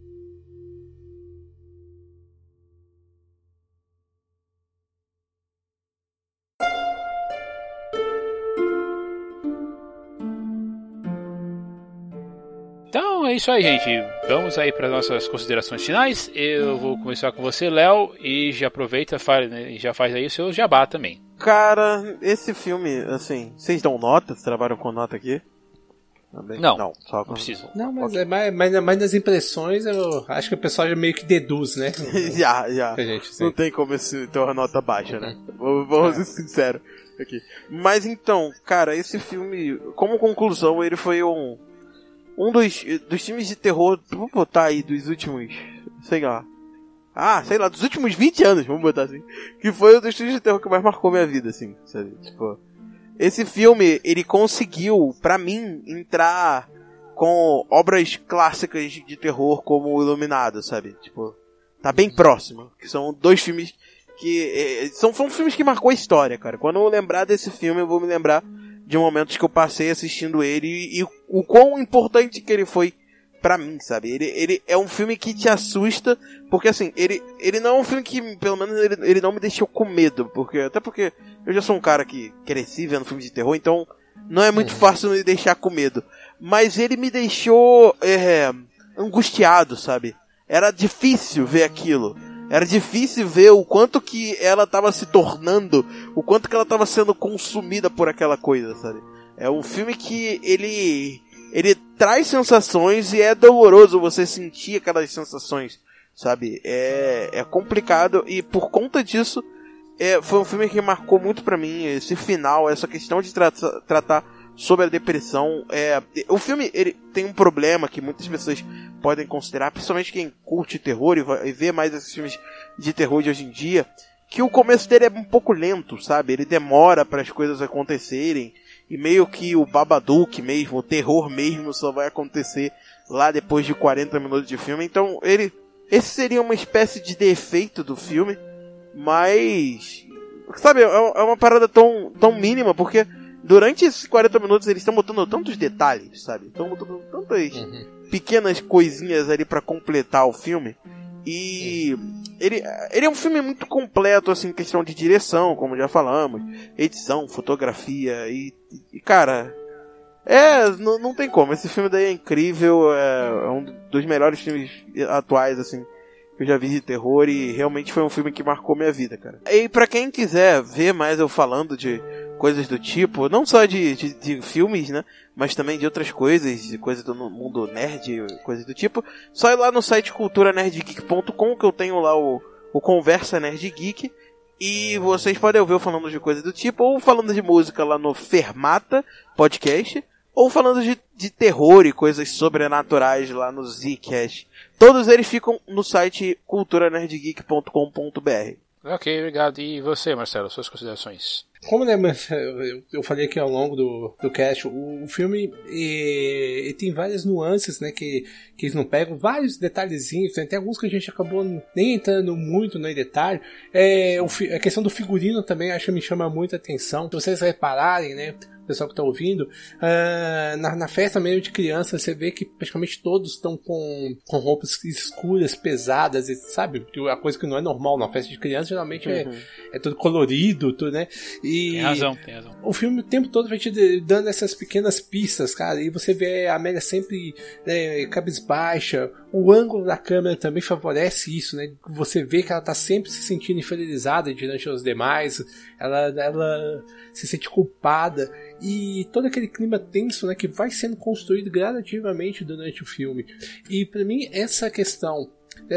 Então é isso aí, gente. Vamos aí para nossas considerações finais. Eu vou começar com você, Léo, e já aproveita faz, né, e já faz aí o seu jabá também. Cara, esse filme, assim, vocês dão nota? Vocês trabalham com nota aqui? Também? Não, não, só não preciso. Não, mas, okay. é mais, mais, mais nas impressões, eu acho que o pessoal já meio que deduz, né? já, já. Gente, não tem como esse, ter uma nota baixa, né? Vamos ser sinceros aqui. Mas então, cara, esse filme, como conclusão, ele foi um... Um dos, dos filmes de terror, vamos botar aí, dos últimos, sei lá, ah, sei lá, dos últimos vinte anos, vamos botar assim, que foi um dos filmes de terror que mais marcou minha vida, assim, sabe, tipo, esse filme, ele conseguiu, pra mim, entrar com obras clássicas de terror como o Iluminado, sabe, tipo, tá bem próximo, que são dois filmes que, é, são, são filmes que marcou a história, cara, quando eu lembrar desse filme, eu vou me lembrar de momentos que eu passei assistindo ele e, e o quão importante que ele foi pra mim, sabe? Ele, ele é um filme que te assusta, porque assim, ele, ele não é um filme que, pelo menos, ele, ele não me deixou com medo, porque, até porque eu já sou um cara que cresci vendo filmes de terror, então não é muito fácil me deixar com medo. mas ele me deixou é, angustiado, sabe? Era difícil ver aquilo. Era difícil ver o quanto que ela estava se tornando, o quanto que ela estava sendo consumida por aquela coisa, sabe? É um filme que ele, ele traz sensações e é doloroso você sentir aquelas sensações, sabe? É, é complicado e por conta disso, é, foi um filme que marcou muito pra mim, esse final, essa questão de tra- tratar sobre a depressão. É, o filme ele tem um problema que muitas pessoas podem considerar, principalmente quem curte terror e, vai, e vê mais esses filmes de terror de hoje em dia, que o começo dele é um pouco lento, sabe? Ele demora para as coisas acontecerem, e meio que o Babadook mesmo, o terror mesmo, só vai acontecer lá depois de quarenta minutos de filme. Então, ele, esse seria uma espécie de defeito do filme, mas, sabe, é uma parada tão, tão mínima, porque durante esses quarenta minutos eles estão botando tantos detalhes, sabe? Estão botando tantas uhum. pequenas coisinhas ali pra completar o filme. E ele, ele é um filme muito completo, assim, em questão de direção, como já falamos, edição, fotografia e, e cara, é, não, não tem como. Esse filme daí é incrível, é, é um dos melhores filmes atuais, assim, que eu já vi de terror, e realmente foi um filme que marcou minha vida, cara. E pra quem quiser ver mais eu falando de coisas do tipo, não só de, de, de filmes, né, mas também de outras coisas, de coisas do mundo nerd, coisas do tipo, só ir lá no site cultura nerd geek ponto com, que eu tenho lá o, o Conversa Nerd Geek, e vocês podem ouvir eu falando de coisas do tipo, ou falando de música lá no Fermata Podcast, ou falando de, de terror e coisas sobrenaturais lá no Zcast. Todos eles ficam no site cultura nerd geek ponto com ponto b r. Ok, obrigado. E você, Marcelo, suas considerações? Como, né, eu, eu falei aqui ao longo do, do cast, o, o filme e, e tem várias nuances, né, que, que eles não pegam, vários detalhezinhos, né, tem alguns que a gente acabou nem entrando muito no detalhe. É, o, a questão do figurino também acho que me chama muita atenção. Se vocês repararem, né, pessoal que está ouvindo, uh, na, na festa meio de criança, você vê que praticamente todos estão com, com roupas escuras, pesadas, e, sabe? A coisa que não é normal na festa de criança, geralmente uhum. é, é tudo colorido, tudo, né? E tem razão, tem razão. O filme o tempo todo vai te dando essas pequenas pistas, cara, e você vê a Amélia sempre, né, cabisbaixa, o ângulo da câmera também favorece isso, né? Você vê que ela tá sempre se sentindo inferiorizada diante dos demais, ela, ela se sente culpada, e todo aquele clima tenso, né, que vai sendo construído gradativamente durante o filme. E pra mim essa questão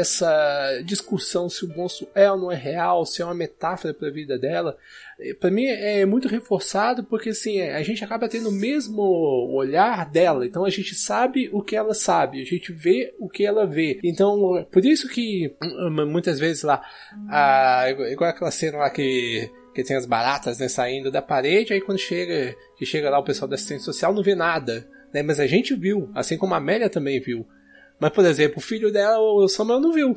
dessa discussão se o monstro é ou não é real, se é uma metáfora para a vida dela, para mim é muito reforçado, porque assim, a gente acaba tendo o mesmo olhar dela, então a gente sabe o que ela sabe, a gente vê o que ela vê. Então, por isso que muitas vezes lá, a, igual aquela cena lá que que tem as baratas, né, saindo da parede, aí quando chega, que chega lá o pessoal da assistência social não vê nada, né, mas a gente viu, assim como a Amélia também viu. Mas, por exemplo, o filho dela, o Samuel, não viu,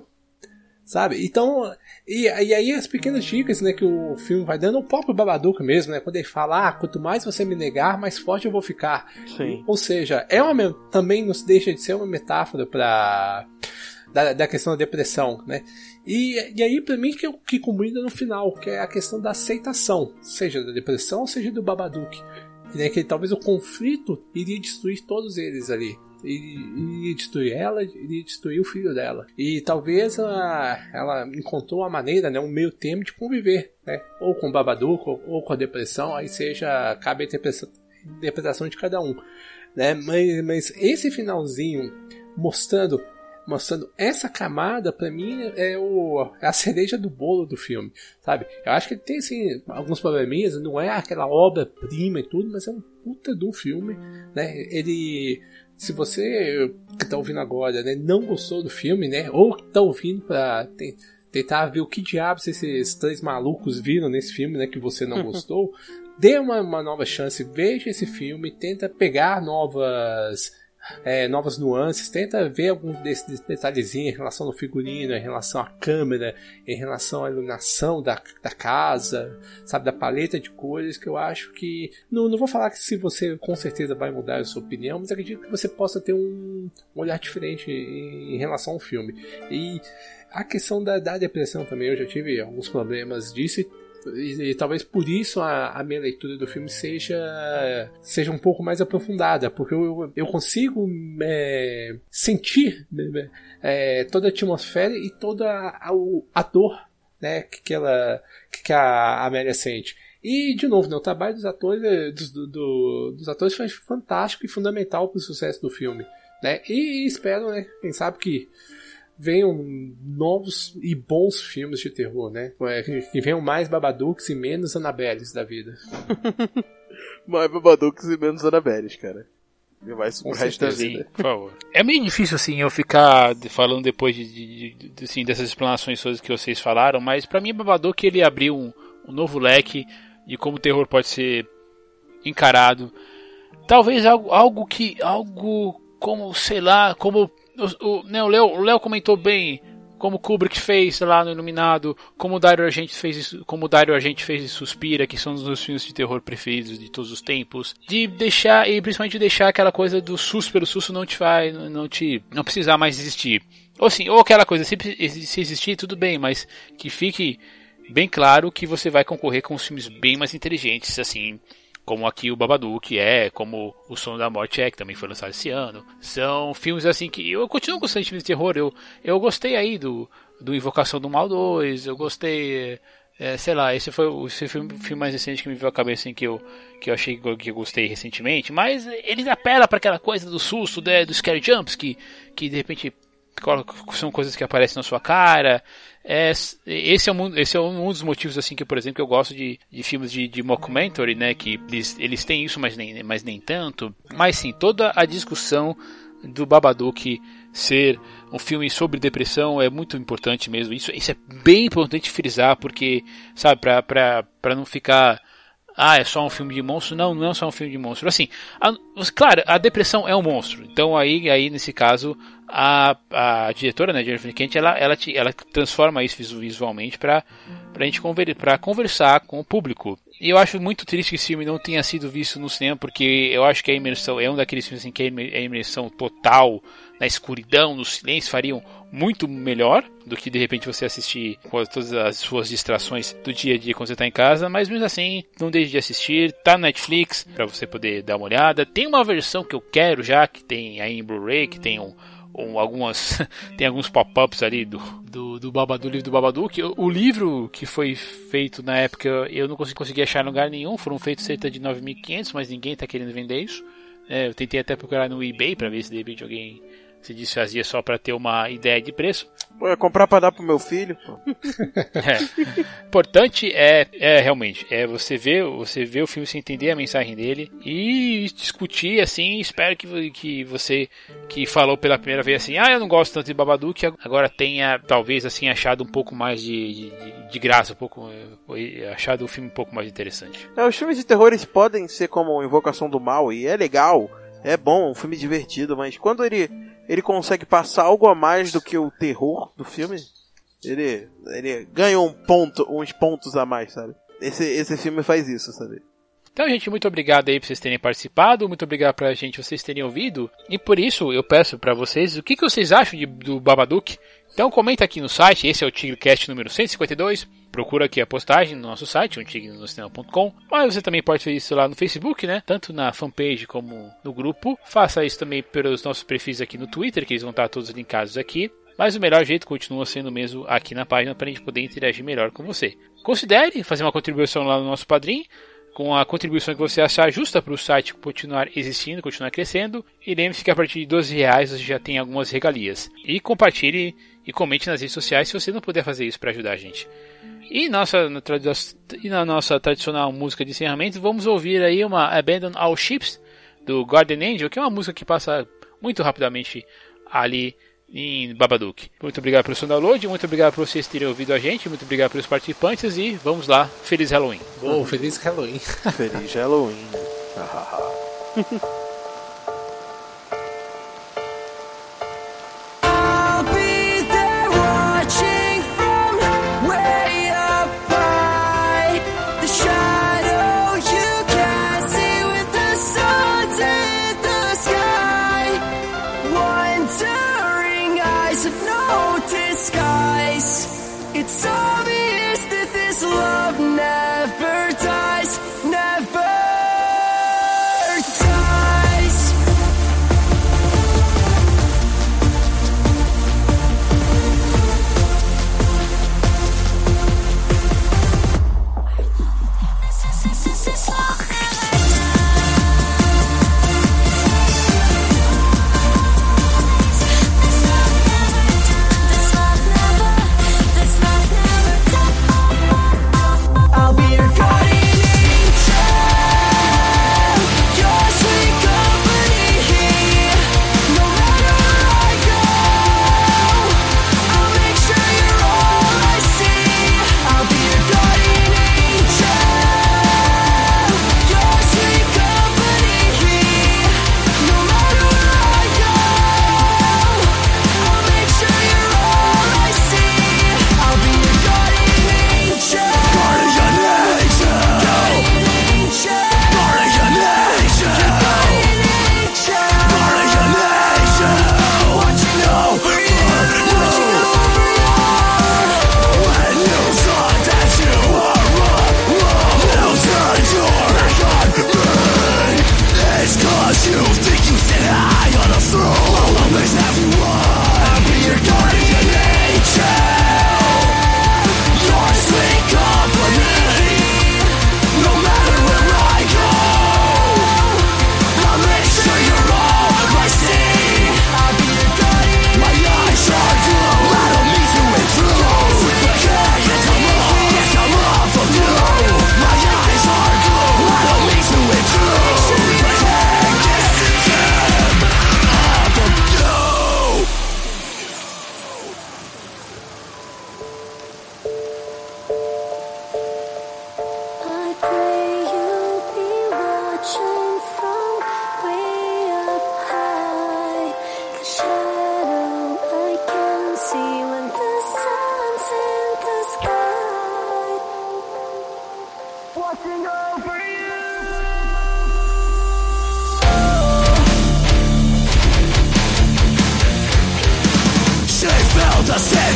sabe? Então, e, e aí as pequenas dicas, né, que o filme vai dando, o próprio Babadook mesmo, né, quando ele fala, ah, quanto mais você me negar, mais forte eu vou ficar. Sim. Ou seja, é uma, também nos deixa de ser uma metáfora para da, da questão da depressão, né? E, e aí, pra mim, que, que combina no final, que é a questão da aceitação, seja da depressão, seja do Babadook. Né, que talvez o conflito iria destruir todos eles ali. Iria destruir ela, iria destruir o filho dela. E talvez ela, ela encontrou a maneira, né, um meio termo de conviver, né, ou com o Babadook, ou, ou com a depressão, aí seja, cabe a interpretação, interpretação de cada um. Né, mas, mas esse finalzinho mostrando mostrando essa camada, pra mim, é, o, é a cereja do bolo do filme, sabe? Eu acho que ele tem, assim, alguns probleminhas, não é aquela obra-prima e tudo, mas é um puta de um filme, né? Ele, se você que tá ouvindo agora, né, não gostou do filme, né, ou tá ouvindo pra te, tentar ver o que diabos esses três malucos viram nesse filme, né, que você não gostou, dê uma, uma nova chance, veja esse filme, tenta pegar novas... É, novas nuances, tenta ver algum desses detalhezinhos em relação ao figurino, em relação à câmera, em relação à iluminação da, da casa, sabe, da paleta de cores, que eu acho que, não, não vou falar que se você com certeza vai mudar a sua opinião, mas acredito que você possa ter um, um olhar diferente em, em relação ao filme. E a questão da, da depressão também, eu já tive alguns problemas disso, E, e talvez por isso a, a minha leitura do filme seja, seja um pouco mais aprofundada, porque eu, eu consigo é, sentir é, toda a atmosfera e toda a, a dor, né, que, que, ela, que a Amélia sente. E, de novo, né, o trabalho dos atores, dos, do, do, dos atores foi fantástico e fundamental para o sucesso do filme. Né? E, e espero, né, quem sabe que venham novos e bons filmes de terror, né? Que venham mais Babadooks e menos Annabelles da vida. Mais Babadooks e menos Annabelles, cara. E vai pro resto da vida. Sim, por favor. É meio difícil, assim, eu ficar falando depois de, de, de, assim, dessas explanações todas que vocês falaram, mas pra mim Babadook, ele abriu um, um novo leque de como o terror pode ser encarado. Talvez algo, algo que... algo como, sei lá, como... O, o, né, o Léo, o Léo comentou bem como Kubrick fez lá no Iluminado, como o Dario Argento fez isso, como o Dario Argento fez em Suspira, que são os meus filmes de terror preferidos de todos os tempos, de deixar, e principalmente de deixar aquela coisa do susto pelo susto não te vai, não te, não precisar mais existir. Ou assim, ou aquela coisa, se, se existir tudo bem, mas que fique bem claro que você vai concorrer com os filmes bem mais inteligentes, assim, como aqui o Babadook é, como o Sono da Morte é, que também foi lançado esse ano. São filmes assim que eu continuo gostando de filmes de terror. Eu, eu gostei aí do, do Invocação do Mal dois, eu gostei, é, sei lá, esse foi o esse filme, filme mais recente que me veio à cabeça, assim, que eu, que eu achei que eu gostei recentemente. Mas ele apela para aquela coisa do susto, né, do scare jumps, que, que de repente são coisas que aparecem na sua cara. É, esse, é um, esse é um dos motivos, assim, que, por exemplo, eu gosto de, de filmes de, de mockumentary, né, que eles, eles têm isso, mas nem, mas nem tanto. Mas sim, toda a discussão do Babadook ser um filme sobre depressão é muito importante mesmo. Isso, isso é bem importante frisar, porque, sabe, pra, pra, pra não ficar... Ah, é só um filme de monstro? Não, não é só um filme de monstro. Assim, a, claro, a depressão é um monstro. Então aí, aí nesse caso, a, a diretora, né, Jennifer Kent, ela, ela, ela transforma isso visualmente para a gente conver, pra conversar com o público. E eu acho muito triste que esse filme não tenha sido visto no cinema, porque eu acho que a imersão é um daqueles filmes em que a imersão total, na escuridão, no silêncio, fariam muito melhor do que de repente você assistir com todas as suas distrações do dia a dia quando você está em casa. Mas mesmo assim, não deixe de assistir. Tá no Netflix para você poder dar uma olhada. Tem uma versão que eu quero já, que tem aí em Blu-ray, que tem um, um, algumas tem alguns pop-ups ali do, do, do, Babadook, do livro do Babadook. O, o livro que foi feito na época eu não consegui, consegui achar em lugar nenhum. Foram feitos cerca de nove mil e quinhentos, mas ninguém está querendo vender isso. É, eu tentei até procurar no eBay para ver se de repente alguém se desfazia só para ter uma ideia de preço. Pô, é comprar para dar pro meu filho, pô. É. Importante é, é realmente é você ver, você ver o filme, você entender a mensagem dele e discutir, assim. Espero que, que você que falou pela primeira vez assim, ah, eu não gosto tanto de Babadook, agora tenha talvez assim achado um pouco mais de, de, de graça, um pouco achado o filme um pouco mais interessante. É, os filmes de terror eles podem ser como Invocação do Mal e é legal, é bom, um filme divertido, mas quando ele ele consegue passar algo a mais do que o terror do filme, ele, ele ganha um ponto, uns pontos a mais, sabe? Esse, esse filme faz isso, sabe? Então, gente, muito obrigado aí por vocês terem participado, muito obrigado pra gente, vocês terem ouvido, e por isso eu peço pra vocês, o que, que vocês acham de, do Babadook? Então comenta aqui no site, esse é o TigreCast número cento e cinquenta e dois, procura aqui a postagem no nosso site, o tigre no cinema ponto com, mas você também pode fazer isso lá no Facebook, né, tanto na fanpage como no grupo, faça isso também pelos nossos perfis aqui no Twitter, que eles vão estar todos linkados aqui, mas o melhor jeito continua sendo mesmo aqui na página para a gente poder interagir melhor com você. Considere fazer uma contribuição lá no nosso Padrim, com a contribuição que você achar justa para o site continuar existindo, continuar crescendo. E lembre-se que a partir de doze reais você já tem algumas regalias. E compartilhe e comente nas redes sociais se você não puder fazer isso para ajudar a gente. E, nossa, na, e na nossa tradicional música de encerramento, vamos ouvir aí uma Abandon All Ships, do Guardian Angel, que é uma música que passa muito rapidamente ali em Babadook. Muito obrigado pelo seu download, muito obrigado por vocês terem ouvido a gente, muito obrigado pelos participantes e vamos lá, feliz Halloween. Bom, oh, feliz Halloween. Feliz Halloween. It's obvious that this love now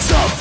Suffer